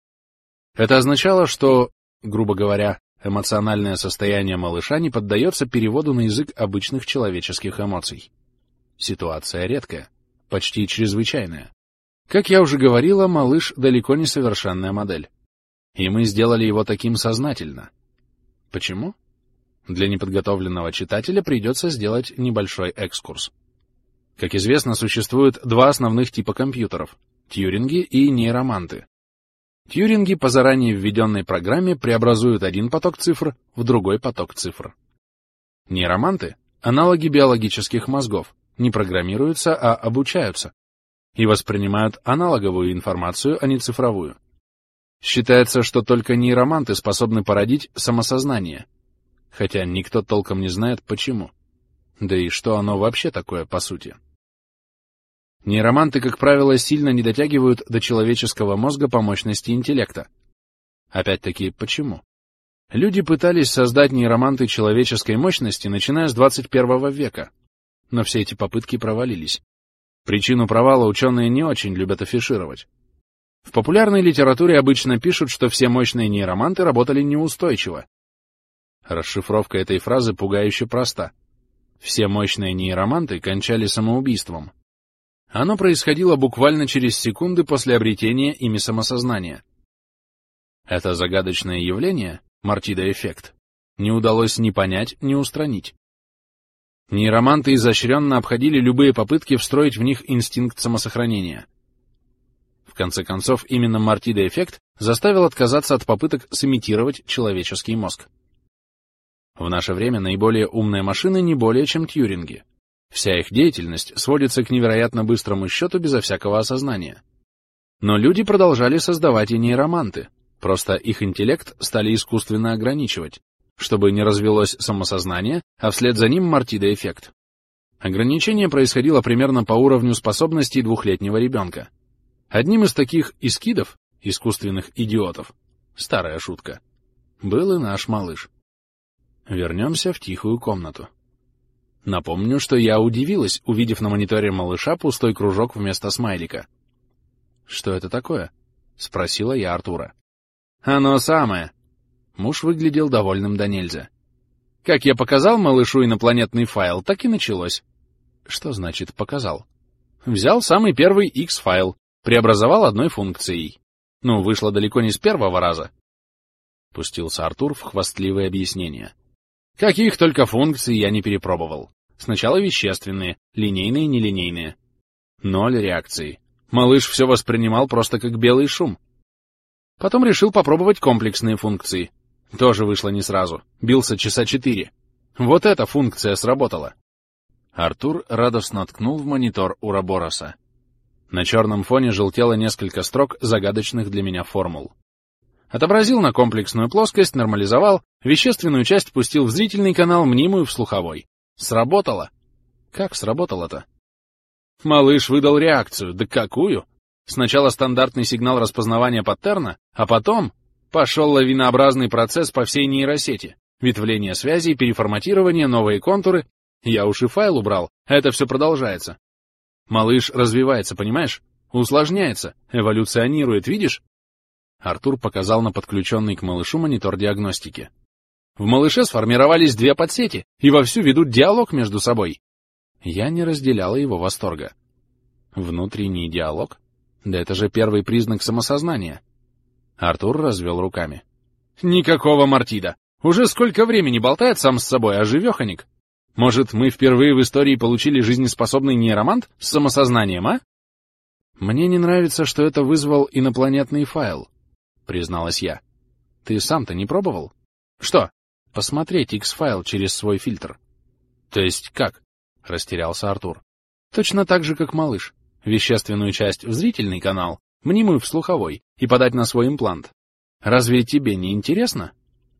Это означало, что, грубо говоря, эмоциональное состояние малыша не поддается переводу на язык обычных человеческих эмоций. Ситуация редкая, почти чрезвычайная. Как я уже говорила, малыш далеко не совершенная модель. И мы сделали его таким сознательно. Почему? Для неподготовленного читателя придется сделать небольшой экскурс. Как известно, существует два основных типа компьютеров — тьюринги и нейроманты. Тьюринги по заранее введенной программе преобразуют один поток цифр в другой поток цифр. Нейроманты — аналоги биологических мозгов, не программируются, а обучаются, и воспринимают аналоговую информацию, а не цифровую. Считается, что только нейроманты способны породить самосознание, хотя никто толком не знает, почему. Да и что оно вообще такое, по сути. Нейроманты, как правило, сильно не дотягивают до человеческого мозга по мощности интеллекта. Опять-таки, почему? Люди пытались создать нейроманты человеческой мощности, начиная с двадцать первого века, но все эти попытки провалились. Причину провала ученые не очень любят афишировать. В популярной литературе обычно пишут, что все мощные нейроманты работали неустойчиво. Расшифровка этой фразы пугающе проста. Все мощные нейроманты кончали самоубийством. Оно происходило буквально через секунды после обретения ими самосознания. Это загадочное явление, Мартида-эффект, не удалось ни понять, ни устранить. Нейроманты изощренно обходили любые попытки встроить в них инстинкт самосохранения. В конце концов, именно Мартида-эффект заставил отказаться от попыток сымитировать человеческий мозг. В наше время наиболее умные машины не более чем тьюринги. Вся их деятельность сводится к невероятно быстрому счету безо всякого осознания. Но люди продолжали создавать и нейроманты, просто их интеллект стали искусственно ограничивать, чтобы не развелось самосознание, а вслед за ним Мартида-эффект. Ограничение происходило примерно по уровню способностей двухлетнего ребенка. Одним из таких искидов, искусственных идиотов, старая шутка, был и наш малыш. Вернемся в тихую комнату. Напомню, что я удивилась, увидев на мониторе малыша пустой кружок вместо смайлика. «Что это такое?» — спросила я Артура. «Оно самое!» Муж выглядел довольным до нельзя. «Как я показал малышу инопланетный файл, так и началось». «Что значит «показал»?» «Взял самый первый X-файл, преобразовал одной функцией. Ну, вышло далеко не с первого раза». Пустился Артур в хвастливые объяснения. Каких только функций я не перепробовал. Сначала вещественные, линейные, нелинейные. Ноль реакции. Малыш все воспринимал просто как белый шум. Потом решил попробовать комплексные функции. Тоже вышло не сразу. Бился часа четыре. Вот эта функция сработала. Артур радостно ткнул в монитор Урабороса. На черном фоне желтело несколько строк загадочных для меня формул. Отобразил на комплексную плоскость, нормализовал, вещественную часть пустил в зрительный канал, мнимую в слуховой. Сработало. Как сработало-то? Малыш выдал реакцию. Да какую? Сначала стандартный сигнал распознавания паттерна, а потом пошел лавинообразный процесс по всей нейросети. Ветвление связей, переформатирование, новые контуры. Я уж и файл убрал, а это все продолжается. Малыш развивается, понимаешь? Усложняется, эволюционирует, видишь? Артур показал на подключенный к малышу монитор диагностики. В малыше сформировались две подсети и вовсю ведут диалог между собой. Я не разделяла его восторга. Внутренний диалог? Да это же первый признак самосознания. Артур развел руками. Никакого Мартида. Уже сколько времени болтает сам с собой, а живеханик. Может, мы впервые в истории получили жизнеспособный нейромант с самосознанием, а? Мне не нравится, что это вызвал инопланетный файл, призналась я. Ты сам-то не пробовал? Что? Посмотреть X-файл через свой фильтр. То есть как? Растерялся Артур. Точно так же, как малыш. Вещественную часть в зрительный канал, мнимую в слуховой, и подать на свой имплант. Разве тебе не интересно?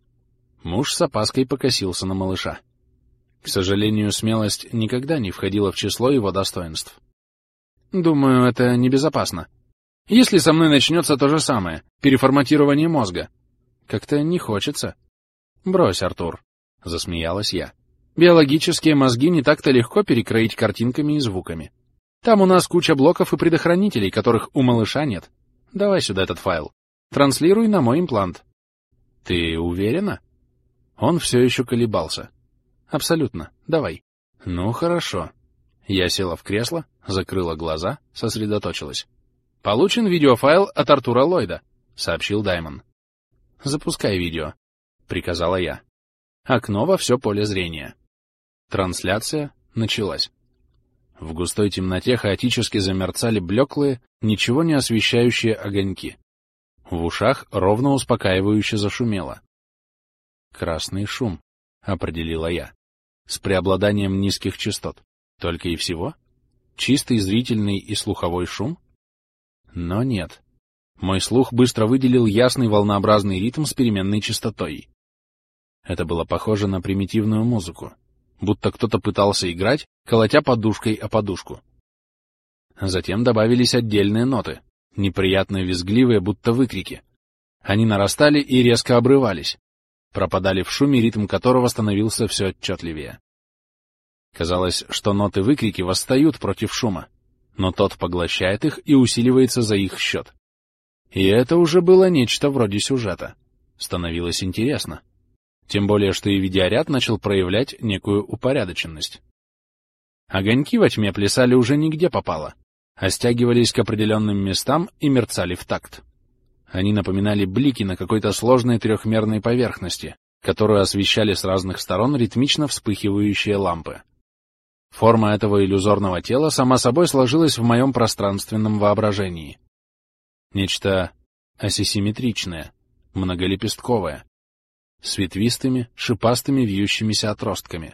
Муж с опаской покосился на малыша. К сожалению, смелость никогда не входила в число его достоинств. Думаю, это небезопасно. Если со мной начнется то же самое, переформатирование мозга. Как-то не хочется. Брось, Артур, — засмеялась я. Биологические мозги не так-то легко перекроить картинками и звуками. Там у нас куча блоков и предохранителей, которых у малыша нет. Давай сюда этот файл. Транслируй на мой имплант. Ты уверена? Он все еще колебался. Абсолютно. Давай. Ну, хорошо. Я села в кресло, закрыла глаза, сосредоточилась. Получен видеофайл от Артура Ллойда, сообщил Даймон. Запускай видео, приказала я. Окно во все поле зрения. Трансляция началась. В густой темноте хаотически замерцали блеклые, ничего не освещающие огоньки. В ушах ровно успокаивающе зашумело. «Красный шум», — определила я, с преобладанием низких частот. Только и всего? Чистый зрительный и слуховой шум? Но нет. Мой слух быстро выделил ясный волнообразный ритм с переменной частотой. Это было похоже на примитивную музыку, будто кто-то пытался играть, колотя подушкой о подушку. Затем добавились отдельные ноты, неприятно визгливые, будто выкрики. Они нарастали и резко обрывались, пропадали в шуме, ритм которого становился все отчетливее. Казалось, что ноты-выкрики восстают против шума, но тот поглощает их и усиливается за их счет. И это уже было нечто вроде сюжета. Становилось интересно. Тем более, что и видеоряд начал проявлять некую упорядоченность. Огоньки во тьме плясали уже нигде попало, а стягивались к определенным местам и мерцали в такт. Они напоминали блики на какой-то сложной трехмерной поверхности, которую освещали с разных сторон ритмично вспыхивающие лампы. Форма этого иллюзорного тела сама собой сложилась в моем пространственном воображении. Нечто асимметричное, многолепестковое, с ветвистыми, шипастыми вьющимися отростками.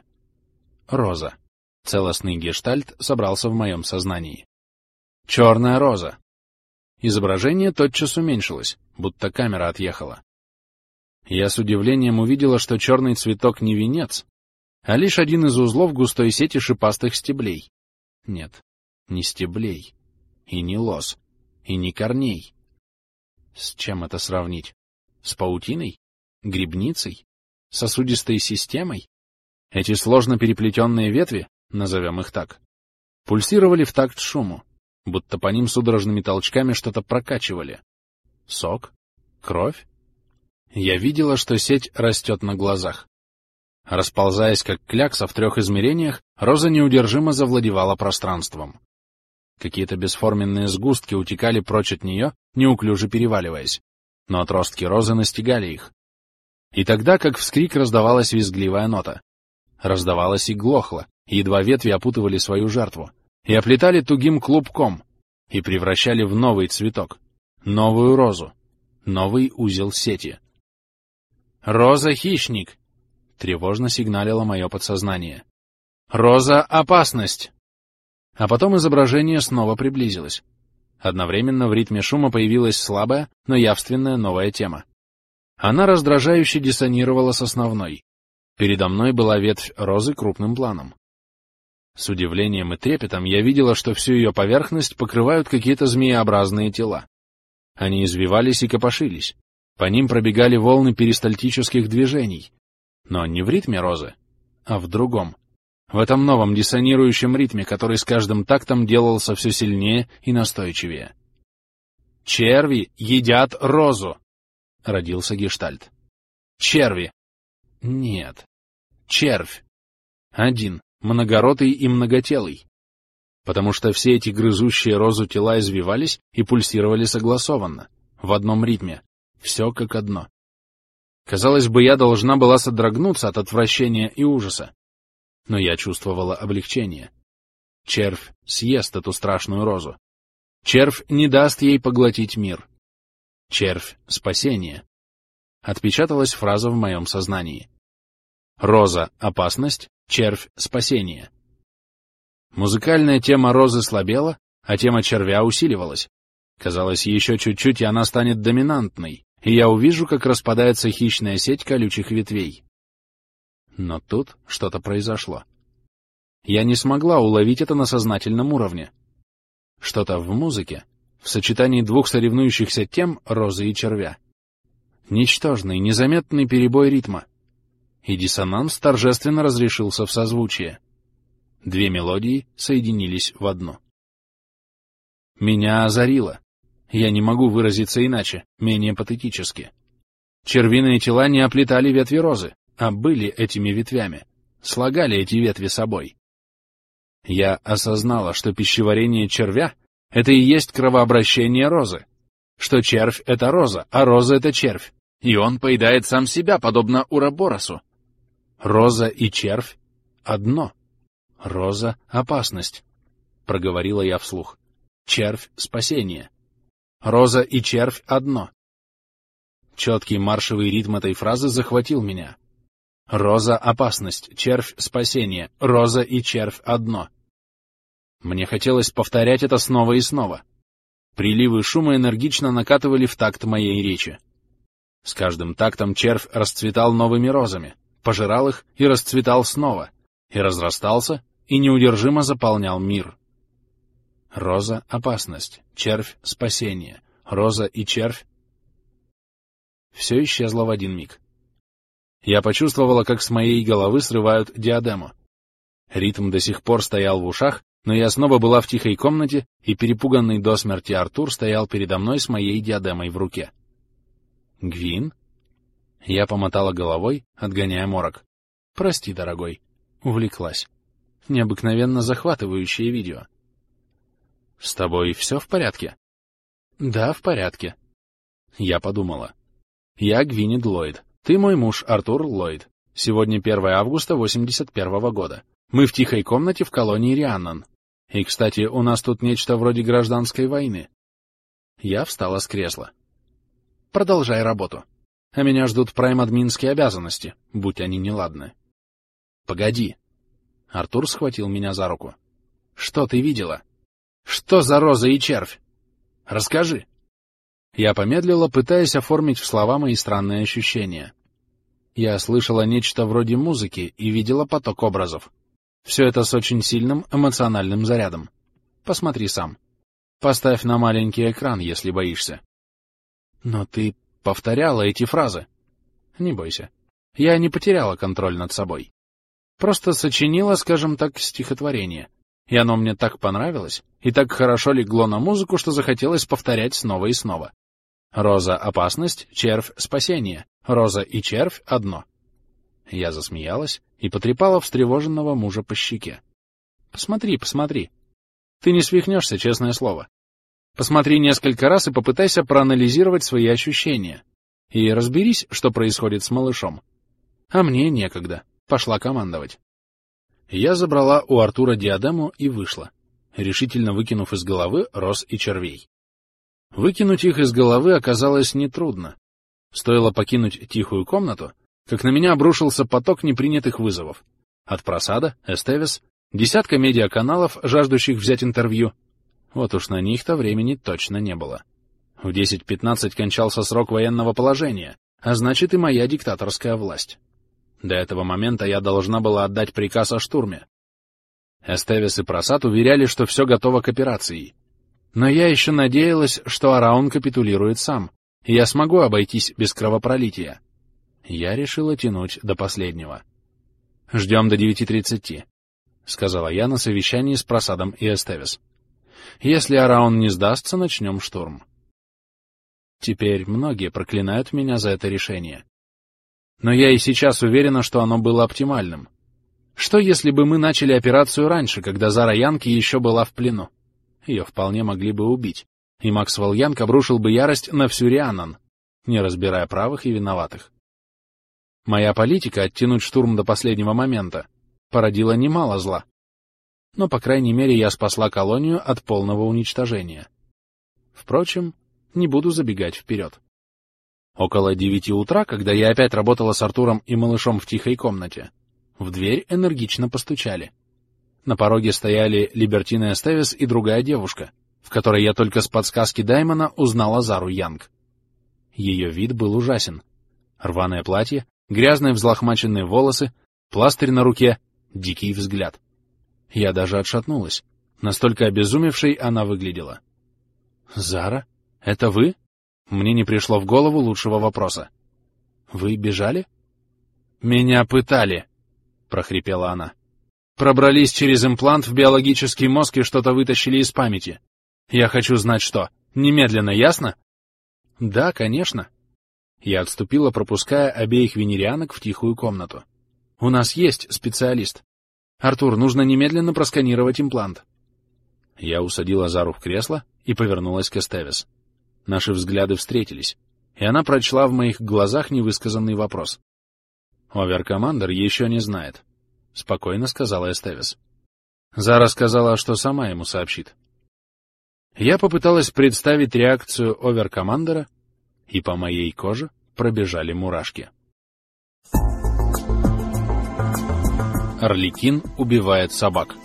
Роза. Целостный гештальт собрался в моем сознании. Черная роза. Изображение тотчас уменьшилось, будто камера отъехала. Я с удивлением увидела, что черный цветок не венец, а лишь один из узлов густой сети шипастых стеблей. Нет, не стеблей, и не лоз, и не корней. С чем это сравнить? С паутиной? Грибницей? Сосудистой системой? Эти сложно переплетенные ветви, назовем их так, пульсировали в такт шуму, будто по ним судорожными толчками что-то прокачивали. Сок? Кровь? Я видела, что сеть растет на глазах. Расползаясь как клякса в трех измерениях, роза неудержимо завладевала пространством. Какие-то бесформенные сгустки утекали прочь от нее, неуклюже переваливаясь, но отростки розы настигали их. И тогда, как вскрик, раздавалась визгливая нота. Раздавалась и глохла, и едва ветви опутывали свою жертву, и оплетали тугим клубком, и превращали в новый цветок, новую розу, новый узел сети. «Роза-хищник!» — тревожно сигналило мое подсознание. «Роза-опасность!» А потом изображение снова приблизилось. Одновременно в ритме шума появилась слабая, но явственная новая тема. Она раздражающе диссонировала с основной. Передо мной была ветвь розы крупным планом. С удивлением и трепетом я видела, что всю ее поверхность покрывают какие-то змееобразные тела. Они извивались и копошились. По ним пробегали волны перистальтических движений. Но не в ритме розы, а в другом. В этом новом диссонирующем ритме, который с каждым тактом делался все сильнее и настойчивее. «Черви едят розу!» — родился гештальт. «Черви!» «Нет. Червь. Один, многоротый и многотелый. Потому что все эти грызущие розу тела извивались и пульсировали согласованно, в одном ритме, Все как одно. Казалось бы, я должна была содрогнуться от отвращения и ужаса. Но я чувствовала облегчение. Червь съест эту страшную розу. Червь не даст ей поглотить мир. Червь — спасение. Отпечаталась фраза в моем сознании. Роза — опасность, червь — спасение. Музыкальная тема розы слабела, а тема червя усиливалась. Казалось, еще чуть-чуть, и она станет доминантной, и я увижу, как распадается хищная сеть колючих ветвей. Но тут что-то произошло. Я не смогла уловить это на сознательном уровне. Что-то в музыке, в сочетании двух соревнующихся тем розы и червя. Ничтожный, незаметный перебой ритма. И диссонанс торжественно разрешился в созвучие. Две мелодии соединились в одну. Меня озарило. Я не могу выразиться иначе, менее патетически. Червиные тела не оплетали ветви розы, а были этими ветвями, слагали эти ветви собой. Я осознала, что пищеварение червя — это и есть кровообращение розы, что червь — это роза, а роза — это червь, и он поедает сам себя, подобно уроборосу. Роза и червь — одно. Роза — опасность, — проговорила я вслух. Червь — спасение. Роза и червь — одно. Четкий маршевый ритм этой фразы захватил меня. Роза — опасность, червь — спасение, роза и червь — одно. Мне хотелось повторять это снова и снова. Приливы шума энергично накатывали в такт моей речи. С каждым тактом червь расцветал новыми розами, пожирал их и расцветал снова, и разрастался, и неудержимо заполнял мир. Роза — опасность, червь — спасение, роза и червь. Все исчезло в один миг. Я почувствовала, как с моей головы срывают диадему. Ритм до сих пор стоял в ушах, но я снова была в тихой комнате, и перепуганный до смерти Артур стоял передо мной с моей диадемой в руке. «Гвин?» Я помотала головой, отгоняя морок. «Прости, дорогой». Увлеклась. Необыкновенно захватывающее видео. «С тобой все в порядке?» «Да, в порядке». Я подумала. «Я Гвинет Ллойд. Ты мой муж, Артур Ллойд. Сегодня первое августа восемьдесят первого года. Мы в тихой комнате в колонии Рианнан. И, кстати, у нас тут нечто вроде гражданской войны». Я встала с кресла. «Продолжай работу. А меня ждут прайм-админские обязанности, будь они неладны». «Погоди». Артур схватил меня за руку. «Что ты видела? Что за роза и червь? Расскажи». Я помедлила, пытаясь оформить в слова мои странные ощущения. Я слышала нечто вроде музыки и видела поток образов. Все это с очень сильным эмоциональным зарядом. Посмотри сам. Поставь на маленький экран, если боишься. Но ты повторяла эти фразы. Не бойся. Я не потеряла контроль над собой. Просто сочинила, скажем так, стихотворение. И оно мне так понравилось, и так хорошо легло на музыку, что захотелось повторять снова и снова. Роза — опасность, червь — спасение. Роза и червь — одно. Я засмеялась и потрепала встревоженного мужа по щеке. Посмотри, посмотри. Ты не свихнешься, честное слово. Посмотри несколько раз и попытайся проанализировать свои ощущения. И разберись, что происходит с малышом. А мне некогда. Пошла командовать. Я забрала у Артура диадему и вышла, решительно выкинув из головы роз и червей. Выкинуть их из головы оказалось нетрудно. Стоило покинуть тихую комнату, как на меня обрушился поток непринятых вызовов. От Просада, Эстевес, десятка медиаканалов, жаждущих взять интервью. Вот уж на них-то времени точно не было. В десять пятнадцать кончался срок военного положения, а значит и моя диктаторская власть. До этого момента я должна была отдать приказ о штурме. Эстевес и Просад уверяли, что все готово к операции. Но я еще надеялась, что Араун капитулирует сам, и я смогу обойтись без кровопролития. Я решила тянуть до последнего. «Ждем до девяти тридцати», — сказала я на совещании с Просадом и Эстевес. «Если Араун не сдастся, начнем штурм». Теперь многие проклинают меня за это решение. Но я и сейчас уверена, что оно было оптимальным. Что, если бы мы начали операцию раньше, когда Зара Янки еще была в плену? Ее вполне могли бы убить, и Максвелл Янг обрушил бы ярость на всю Рианнан. не разбирая правых и виноватых. Моя политика оттянуть штурм до последнего момента породила немало зла. Но, по крайней мере, я спасла колонию от полного уничтожения. Впрочем, не буду забегать вперед. Около девяти утра, когда я опять работала с Артуром и малышом в тихой комнате, в дверь энергично постучали. На пороге стояли Либертина Эстевес и другая девушка, в которой я только с подсказки Даймона узнала Зару Янг. Ее вид был ужасен. Рваное платье, грязные взлохмаченные волосы, пластырь на руке, дикий взгляд. Я даже отшатнулась. Настолько обезумевшей она выглядела. «Зара, это вы?» Мне не пришло в голову лучшего вопроса. «Вы бежали?» «Меня пытали», — прохрипела она. «Пробрались через имплант в биологический мозг и что-то вытащили из памяти. Я хочу знать, что. Немедленно, ясно?» «Да, конечно». Я отступила, пропуская обеих венерианок в тихую комнату. «У нас есть специалист. Артур, нужно немедленно просканировать имплант». Я усадила Зару в кресло и повернулась к Эстевес. Наши взгляды встретились, и она прочла в моих глазах невысказанный вопрос. «Оверкомандер еще не знает», — спокойно сказала Эстевес. Зара сказала, что сама ему сообщит. Я попыталась представить реакцию оверкомандера, и по моей коже пробежали мурашки. Арлекин убивает собак.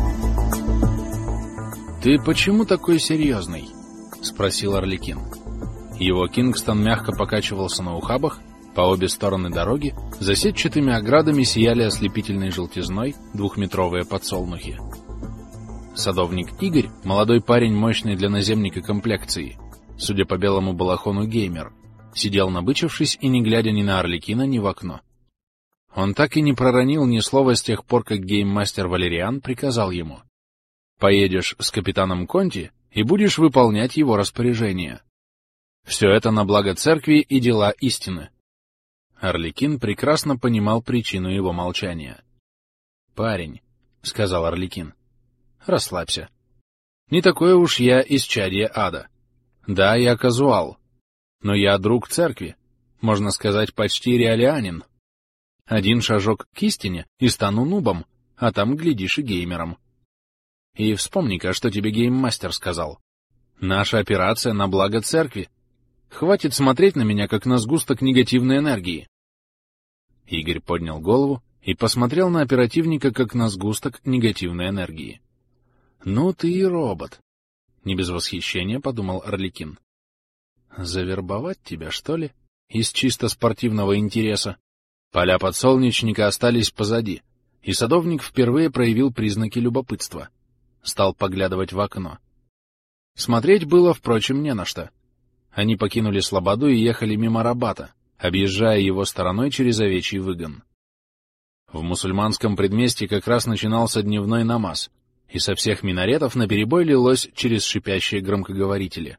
«Ты почему такой серьезный?» — спросил Арлекин. Его Кингстон мягко покачивался на ухабах, по обе стороны дороги за сетчатыми оградами сияли ослепительной желтизной двухметровые подсолнухи. Садовник Игорь, молодой парень мощной для наземника комплекции, судя по белому балахону геймер, сидел набычившись и не глядя ни на Арлекина, ни в окно. Он так и не проронил ни слова с тех пор, как гейммастер Валериан приказал ему: «Поедешь с капитаном Конти и будешь выполнять его распоряжения. Все это на благо церкви и дела истины». Арлекин прекрасно понимал причину его молчания. «Парень», — сказал Арлекин, — «расслабься. Не такое уж я исчадие ада. Да, я казуал, но я друг церкви, можно сказать, почти реалианин. Один шажок к истине и стану нубом, а там, глядишь, и геймером. И вспомни-ка, что тебе гейммастер сказал. Наша операция на благо церкви. Хватит смотреть на меня, как на сгусток негативной энергии». Игорь поднял голову и посмотрел на оперативника, как на сгусток негативной энергии. «Ну ты и робот», — не без восхищения подумал Арлекин. «Завербовать тебя, что ли? Из чисто спортивного интереса?» Поля подсолнечника остались позади, и садовник впервые проявил признаки любопытства. Стал поглядывать в окно. Смотреть было, впрочем, не на что. Они покинули Слободу и ехали мимо Рабата, объезжая его стороной через овечий выгон. В мусульманском предместье как раз начинался дневной намаз, и со всех минаретов наперебой лилось через шипящие громкоговорители: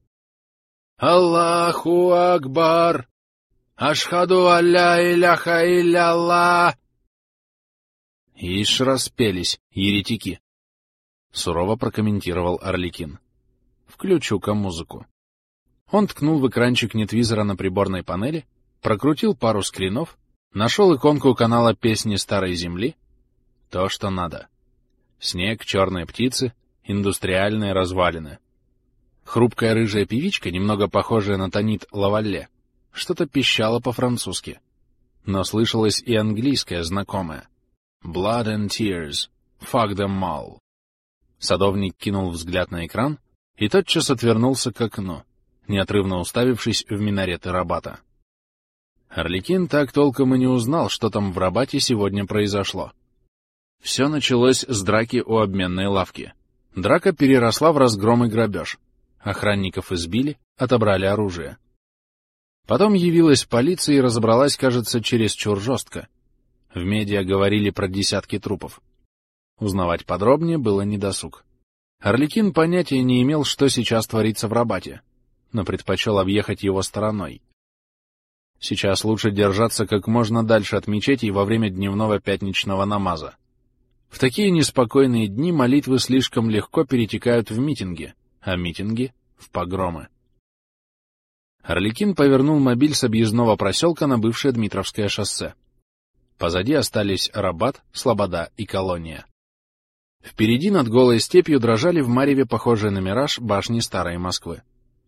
«Аллаху Акбар! Ашхаду алля иляха илля-Аллах!» «Ишь распелись, еретики!» — сурово прокомментировал Арлекин. «Включу-ка музыку». Он ткнул в экранчик нетвизора на приборной панели, прокрутил пару скринов, нашел иконку канала «Песни Старой Земли». То, что надо. Снег, черные птицы, индустриальные развалины. Хрупкая рыжая певичка, немного похожая на Танит Лавалле, что-то пищала по-французски. Но слышалось и английское знакомое. «Blood and tears. Fuck them all». Садовник кинул взгляд на экран и тотчас отвернулся к окну, неотрывно уставившись в минареты Рабата. Арлекин так толком и не узнал, что там в Рабате сегодня произошло. Все началось с драки у обменной лавки. Драка переросла в разгром и грабеж. Охранников избили, отобрали оружие. Потом явилась полиция и разобралась, кажется, чересчур жестко. В медиа говорили про десятки трупов. Узнавать подробнее было недосуг. Арлекин понятия не имел, что сейчас творится в Рабате, но предпочел объехать его стороной. Сейчас лучше держаться как можно дальше от мечетей во время дневного пятничного намаза. В такие неспокойные дни молитвы слишком легко перетекают в митинги, а митинги — в погромы. Арлекин повернул мобиль с объездного проселка на бывшее Дмитровское шоссе. Позади остались Рабат, Слобода и Колония. Впереди над голой степью дрожали в мареве похожие на мираж башни старой Москвы.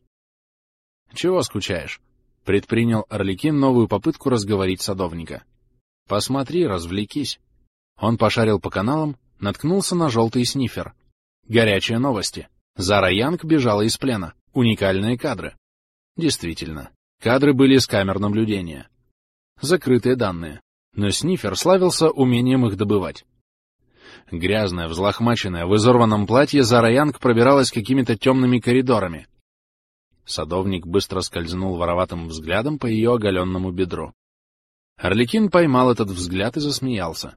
— Чего скучаешь? — предпринял Арлекин новую попытку разговорить садовника. — Посмотри, развлекись. Он пошарил по каналам, наткнулся на желтый снифер. Горячие новости. Зара Янг бежала из плена. Уникальные кадры. Действительно, кадры были с камер наблюдения. Закрытые данные. Но снифер славился умением их добывать. Грязная, взлохмаченная, в изорванном платье Зара Янг пробиралась какими-то темными коридорами. Садовник быстро скользнул вороватым взглядом по ее оголенному бедру. Арлекин поймал этот взгляд и засмеялся.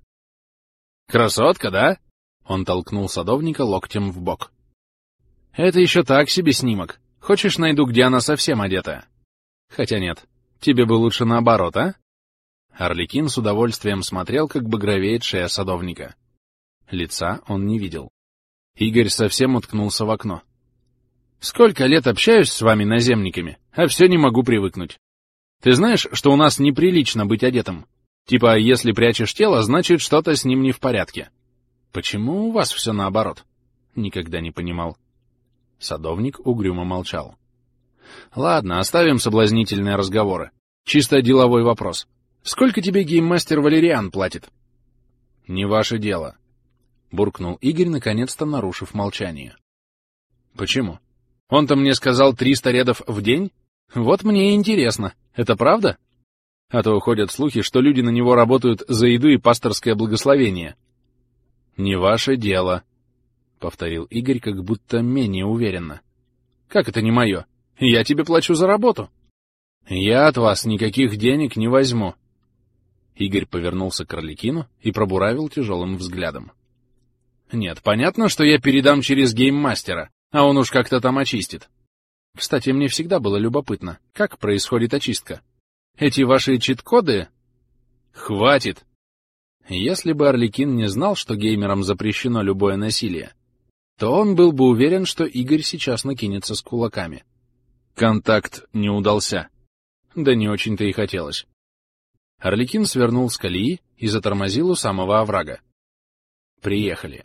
«Красотка, да?» Он толкнул садовника локтем в бок. «Это еще так себе снимок. Хочешь, найду, где она совсем одетая? Хотя нет, тебе бы лучше наоборот, а?» Арлекин с удовольствием смотрел, как багровеет шея садовника. Лица он не видел. Игорь совсем уткнулся в окно. «Сколько лет общаюсь с вами, наземниками, а все не могу привыкнуть. Ты знаешь, что у нас неприлично быть одетым? Типа, если прячешь тело, значит, что-то с ним не в порядке. Почему у вас все наоборот?» Никогда не понимал. Садовник угрюмо молчал. «Ладно, оставим соблазнительные разговоры. Чисто деловой вопрос. Сколько тебе гейммастер Валериан платит?» «Не ваше дело», — буркнул Игорь, наконец-то нарушив молчание. «Почему? Он-то мне сказал триста редов в день? Вот мне и интересно. Это правда? А то ходят слухи, что люди на него работают за еду и пасторское благословение». «Не ваше дело», — повторил Игорь как будто менее уверенно. «Как это не мое? Я тебе плачу за работу». «Я от вас никаких денег не возьму». Игорь повернулся к Арлекину и пробуравил тяжелым взглядом. «Нет, понятно, что я передам через гейммастера, а он уж как-то там очистит. Кстати, мне всегда было любопытно, как происходит очистка. Эти ваши чит-коды...» «Хватит!» Если бы Арлекин не знал, что геймерам запрещено любое насилие, то он был бы уверен, что Игорь сейчас накинется с кулаками. Контакт не удался. Да не очень-то и хотелось. Арлекин свернул с колеи и затормозил у самого оврага. Приехали.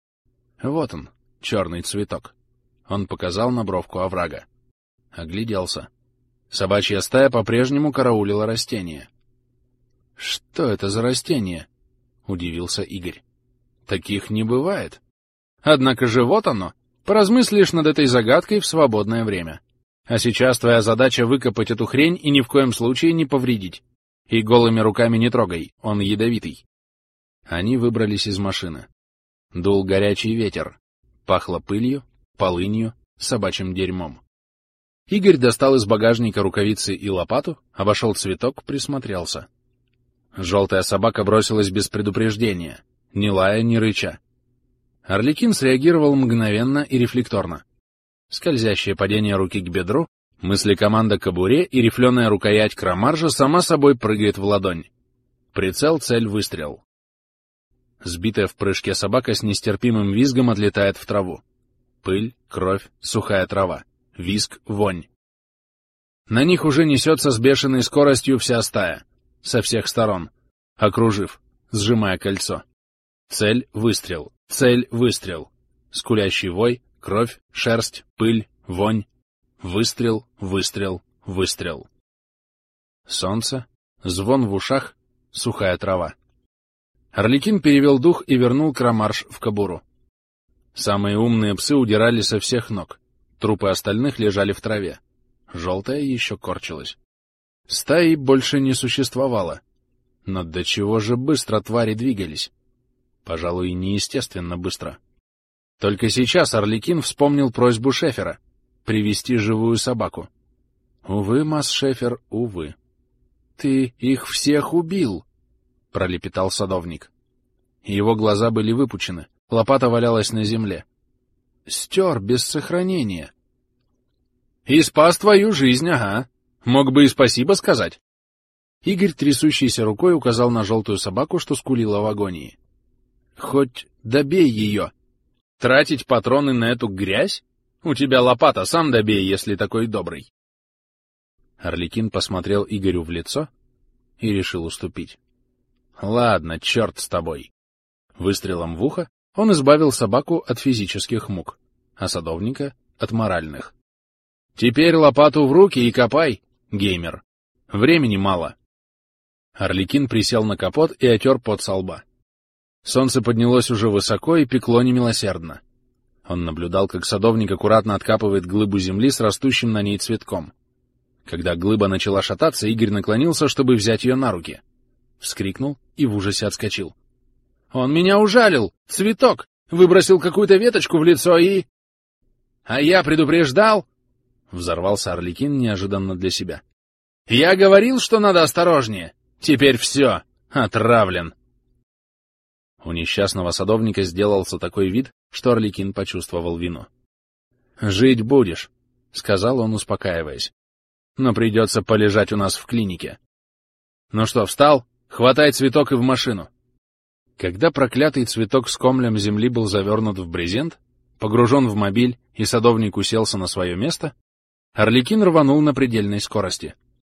Вот он, черный цветок. Он показал на бровку оврага. Огляделся. Собачья стая по-прежнему караулила растение. «Что это за растение?» — удивился Игорь. «Таких не бывает. Однако же вот оно. Поразмыслишь над этой загадкой в свободное время. А сейчас твоя задача — выкопать эту хрень и ни в коем случае не повредить. И голыми руками не трогай, он ядовитый». Они выбрались из машины. Дул горячий ветер. Пахло пылью, полынью, собачьим дерьмом. Игорь достал из багажника рукавицы и лопату, обошел цветок, присмотрелся. Желтая собака бросилась без предупреждения, ни лая, ни рыча. Арлекин среагировал мгновенно и рефлекторно. Скользящее падение руки к бедру, мысли команда к кобуре и рифленая рукоять крамаржа сама собой прыгает в ладонь. Прицел, цель, выстрел. Сбитая в прыжке собака с нестерпимым визгом отлетает в траву. Пыль, кровь, сухая трава, визг, вонь. На них уже несется с бешеной скоростью вся стая, со всех сторон, окружив, сжимая кольцо. Цель, выстрел, цель, выстрел. Скулящий вой, кровь, шерсть, пыль, вонь. Выстрел, выстрел, выстрел. Солнце, звон в ушах, сухая трава. Арлекин перевел дух и вернул крамарш в кобуру. Самые умные псы удирали со всех ног. Трупы остальных лежали в траве. Желтая еще корчилась. Стаи больше не существовало. Но до чего же быстро твари двигались? Пожалуй, неестественно быстро. Только сейчас Арлекин вспомнил просьбу Шефера — привести живую собаку. Увы, масс Шефер, увы. — Ты их всех убил! — пролепетал садовник. Его глаза были выпучены, лопата валялась на земле. — Стер без сохранения. — И спас твою жизнь, ага. Мог бы и спасибо сказать. Игорь, трясущейся рукой, указал на желтую собаку, что скулила в агонии. — Хоть добей ее. Тратить патроны на эту грязь? У тебя лопата, сам добей, если такой добрый. Арлекин посмотрел Игорю в лицо и решил уступить. «Ладно, черт с тобой». Выстрелом в ухо он избавил собаку от физических мук, а садовника — от моральных. «Теперь лопату в руки и копай, геймер. Времени мало». Арлекин присел на капот и отер пот со лба. Солнце поднялось уже высоко и пекло немилосердно. Он наблюдал, как садовник аккуратно откапывает глыбу земли с растущим на ней цветком. Когда глыба начала шататься, Игорь наклонился, чтобы взять ее на руки. Вскрикнул и в ужасе отскочил. «Он меня ужалил! Цветок! Выбросил какую-то веточку в лицо и...» «А я предупреждал!» — взорвался Арлекин неожиданно для себя. «Я говорил, что надо осторожнее! Теперь все! Отравлен!» У несчастного садовника сделался такой вид, что Арлекин почувствовал вину. «Жить будешь», — сказал он, успокаиваясь. «Но придется полежать у нас в клинике. Ну что, встал? Хватай цветок и в машину». Когда проклятый цветок с комлем земли был завернут в брезент, погружен в мобиль и садовник уселся на свое место, Арлекин рванул на предельной скорости.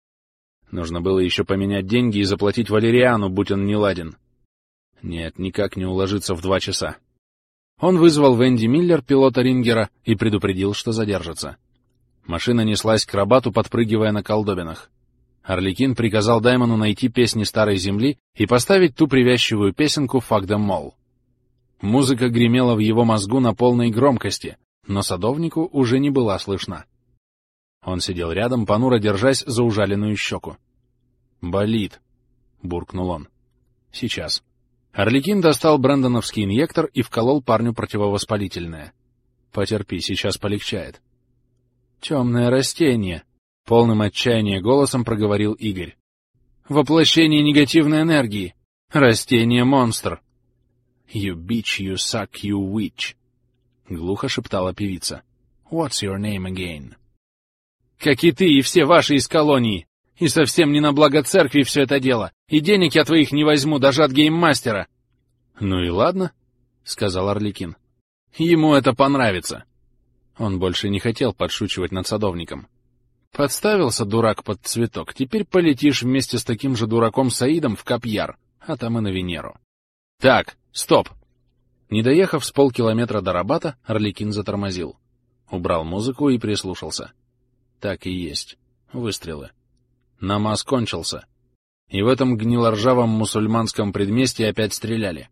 Нужно было еще поменять деньги и заплатить Валериану, будь он неладен. Нет, никак не уложиться в два часа. Он вызвал Венди Миллер, пилота Рингера, и предупредил, что задержится. Машина неслась к Рабату, подпрыгивая на колдобинах. Арлекин приказал Даймону найти песни старой земли и поставить ту привязчивую песенку «Fuck them all». Музыка гремела в его мозгу на полной громкости, но садовнику уже не была слышна. Он сидел рядом, понуро держась за ужаленную щеку. «Болит», — буркнул он. «Сейчас». Арлекин достал брэндоновский инъектор и вколол парню противовоспалительное. «Потерпи, сейчас полегчает». «Темное растение», — полным отчаяния голосом проговорил Игорь. «Воплощение негативной энергии. Растение-монстр». «You bitch, you suck, you witch», — глухо шептала певица. «What's your name again?» «Как и ты, и все ваши из колонии. И совсем не на благо церкви все это дело. И денег я твоих не возьму, даже от гейммастера». «Ну и ладно», — сказал Арлекин. «Ему это понравится». Он больше не хотел подшучивать над садовником. «Подставился дурак под цветок, теперь полетишь вместе с таким же дураком Саидом в Капьяр, а там и на Венеру». «Так, стоп!» Не доехав с полкилометра до Рабата, Арлекин затормозил. Убрал музыку и прислушался. Так и есть. Выстрелы. Намаз кончился. И в этом гнилоржавом мусульманском предместье опять стреляли.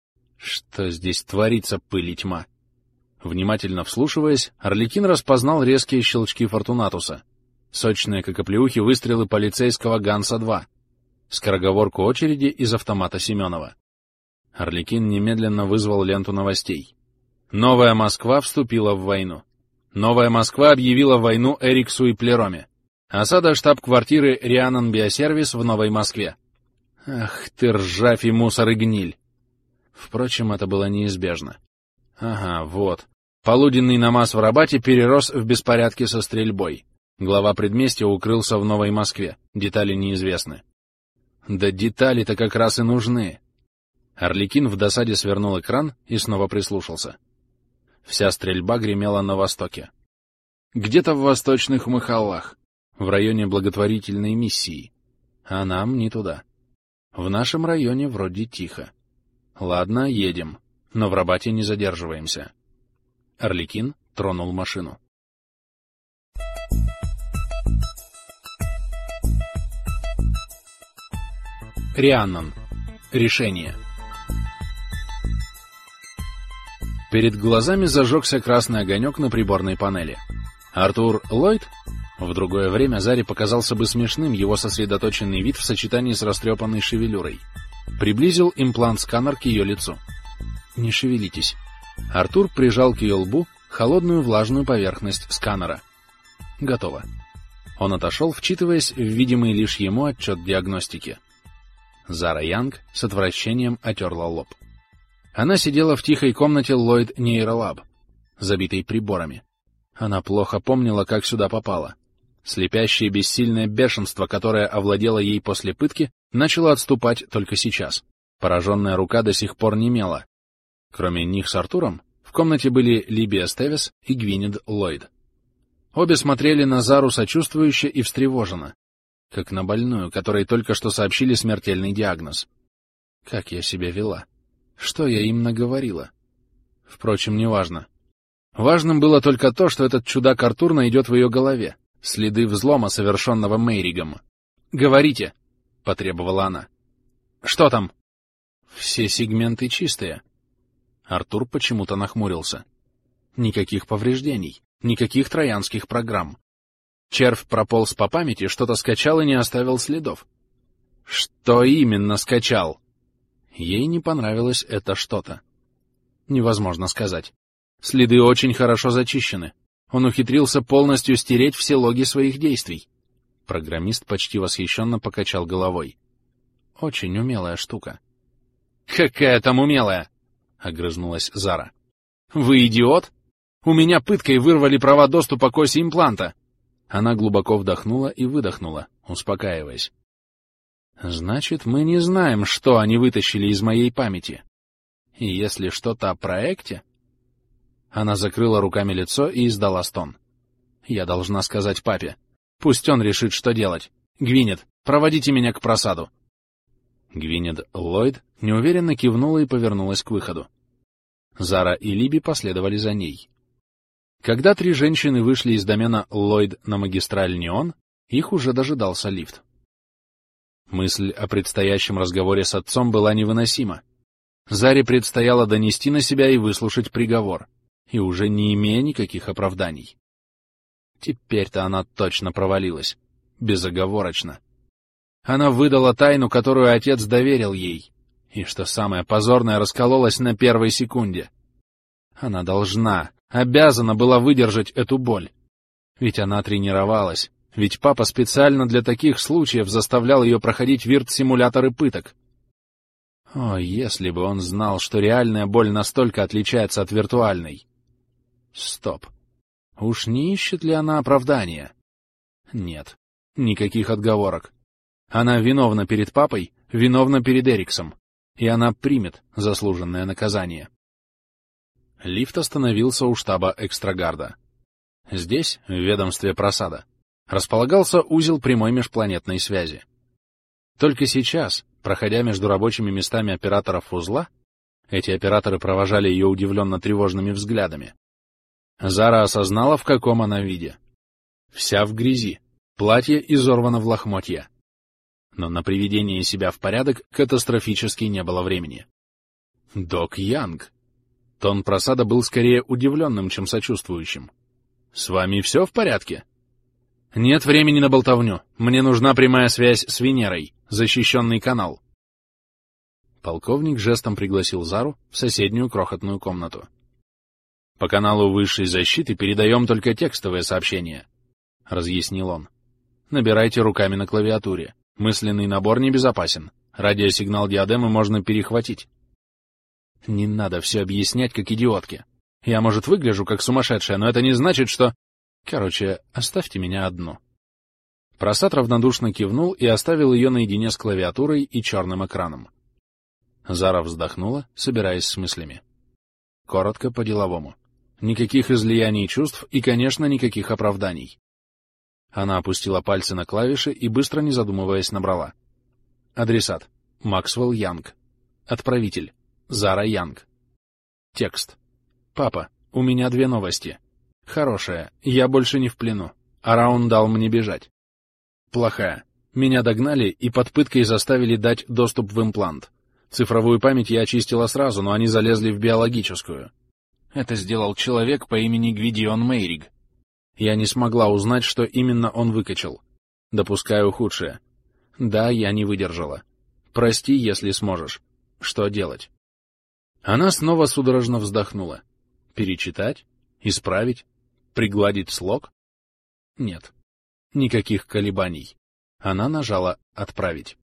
Что здесь творится, пыль и тьма? Внимательно вслушиваясь, Арлекин распознал резкие щелчки Фортунатуса, сочные, как оплеухи, выстрелы полицейского Ганса-два, скороговорку очереди из автомата Семенова. Арлекин немедленно вызвал ленту новостей. Новая Москва вступила в войну. Новая Москва объявила войну Эриксу и Плероме. Осада штаб-квартиры Рианан Биосервис в Новой Москве. Ах ты, ржавь и мусор и гниль! Впрочем, это было неизбежно. Ага, вот. Полуденный намаз в Рабате перерос в беспорядки со стрельбой. Глава предместья укрылся в Новой Москве. Детали неизвестны. Да детали-то как раз и нужны. Арлекин в досаде свернул экран и снова прислушался. Вся стрельба гремела на востоке. Где-то в восточных Махаллах, в районе благотворительной миссии. А нам не туда. В нашем районе вроде тихо. Ладно, едем, но в Рабате не задерживаемся. Арлекин тронул машину. Рианнан. Решение. Перед глазами зажегся красный огонек на приборной панели. Артур Ллойд? В другое время Заре показался бы смешным его сосредоточенный вид в сочетании с растрепанной шевелюрой. Приблизил имплант-сканер к ее лицу. «Не шевелитесь». Артур прижал к ее лбу холодную влажную поверхность сканера. «Готово». Он отошел, вчитываясь в видимый лишь ему отчет диагностики. Зара Янг с отвращением отерла лоб. Она сидела в тихой комнате Lloyd Нейролаб, забитой приборами. Она плохо помнила, как сюда попала. Слепящее бессильное бешенство, которое овладело ей после пытки, начало отступать только сейчас. Пораженная рука до сих пор немела. Кроме них с Артуром, в комнате были Либия Стевис и Гвинет Ллойд. Обе смотрели на Зару сочувствующе и встревоженно, как на больную, которой только что сообщили смертельный диагноз. Как я себя вела? Что я им наговорила? Впрочем, неважно. Важным было только то, что этот чудак Артур найдет в ее голове следы взлома, совершенного Мейригом. «Говорите!» — потребовала она. «Что там?» «Все сегменты чистые». Артур почему-то нахмурился. Никаких повреждений, никаких троянских программ. Червь прополз по памяти, что-то скачал и не оставил следов. Что именно скачал? Ей не понравилось это что-то. Невозможно сказать. Следы очень хорошо зачищены. Он ухитрился полностью стереть все логи своих действий. Программист почти восхищенно покачал головой. Очень умелая штука. «Какая там умелая!» — огрызнулась Зара. «Вы идиот? У меня пыткой вырвали права доступа к оси импланта!» Она глубоко вдохнула и выдохнула, успокаиваясь. «Значит, мы не знаем, что они вытащили из моей памяти. И если что-то о проекте...» Она закрыла руками лицо и издала стон. «Я должна сказать папе. Пусть он решит, что делать. Гвинет, проводите меня к просаду». Гвинет Ллойд неуверенно кивнула и повернулась к выходу. Зара и Либи последовали за ней. Когда три женщины вышли из домена Ллойд на магистраль Неон, их уже дожидался лифт. Мысль о предстоящем разговоре с отцом была невыносима. Заре предстояло донести на себя и выслушать приговор, и уже не имея никаких оправданий. Теперь-то она точно провалилась, безоговорочно. Она выдала тайну, которую отец доверил ей, и, что самое позорное, раскололась на первой секунде. Она должна, обязана была выдержать эту боль. Ведь она тренировалась, ведь папа специально для таких случаев заставлял ее проходить вирт-симуляторы пыток. О, если бы он знал, что реальная боль настолько отличается от виртуальной. Стоп. Уж не ищет ли она оправдания? Нет, никаких отговорок. Она виновна перед папой, виновна перед Эриксом, и она примет заслуженное наказание. Лифт остановился у штаба Экстрагарда. Здесь, в ведомстве просада, располагался узел прямой межпланетной связи. Только сейчас, проходя между рабочими местами операторов узла, эти операторы провожали ее удивленно-тревожными взглядами, Зара осознала, в каком она виде. Вся в грязи, платье изорвано в лохмотья. Но на приведение себя в порядок катастрофически не было времени. Док Янг. Тон просада был скорее удивленным, чем сочувствующим. «С вами все в порядке?» «Нет времени на болтовню. Мне нужна прямая связь с Венерой, защищенный канал». Полковник жестом пригласил Зару в соседнюю крохотную комнату. «По каналу высшей защиты передаем только текстовые сообщения», — разъяснил он. «Набирайте руками на клавиатуре. Мысленный набор небезопасен. Радиосигнал диадемы можно перехватить». «Не надо все объяснять, как идиотке. Я, может, выгляжу как сумасшедшая, но это не значит, что... Короче, оставьте меня одну». Просад равнодушно кивнул и оставил ее наедине с клавиатурой и черным экраном. Зара вздохнула, собираясь с мыслями. Коротко, по-деловому. Никаких излияний чувств и, конечно, никаких оправданий. Она опустила пальцы на клавиши и, быстро не задумываясь, набрала. Адресат. Максвелл Янг. Отправитель. Зара Янг. Текст. «Папа, у меня две новости. Хорошая. Я больше не в плену. Араун дал мне бежать. Плохая. Меня догнали и под пыткой заставили дать доступ в имплант. Цифровую память я очистила сразу, но они залезли в биологическую. Это сделал человек по имени Гвидион Мейриг. Я не смогла узнать, что именно он выкачал. Допускаю худшее. Да, я не выдержала. Прости, если сможешь. Что делать?» Она снова судорожно вздохнула. Перечитать? Исправить? Пригладить слог? Нет. Никаких колебаний. Она нажала «Отправить».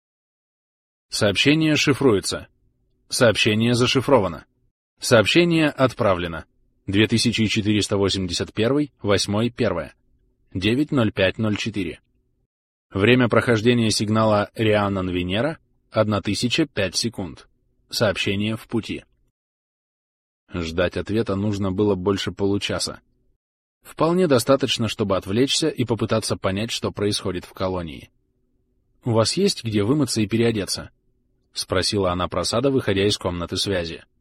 Сообщение шифруется. Сообщение зашифровано. Сообщение отправлено. две тысячи четыреста восемьдесят один, восьмое первое. девять ноль пять ноль четыре. Время прохождения сигнала Рианнан-Венера — тысяча пять секунд. Сообщение в пути. Ждать ответа нужно было больше получаса. Вполне достаточно, чтобы отвлечься и попытаться понять, что происходит в колонии. «У вас есть где вымыться и переодеться?» — спросила она Прасада, выходя из комнаты связи.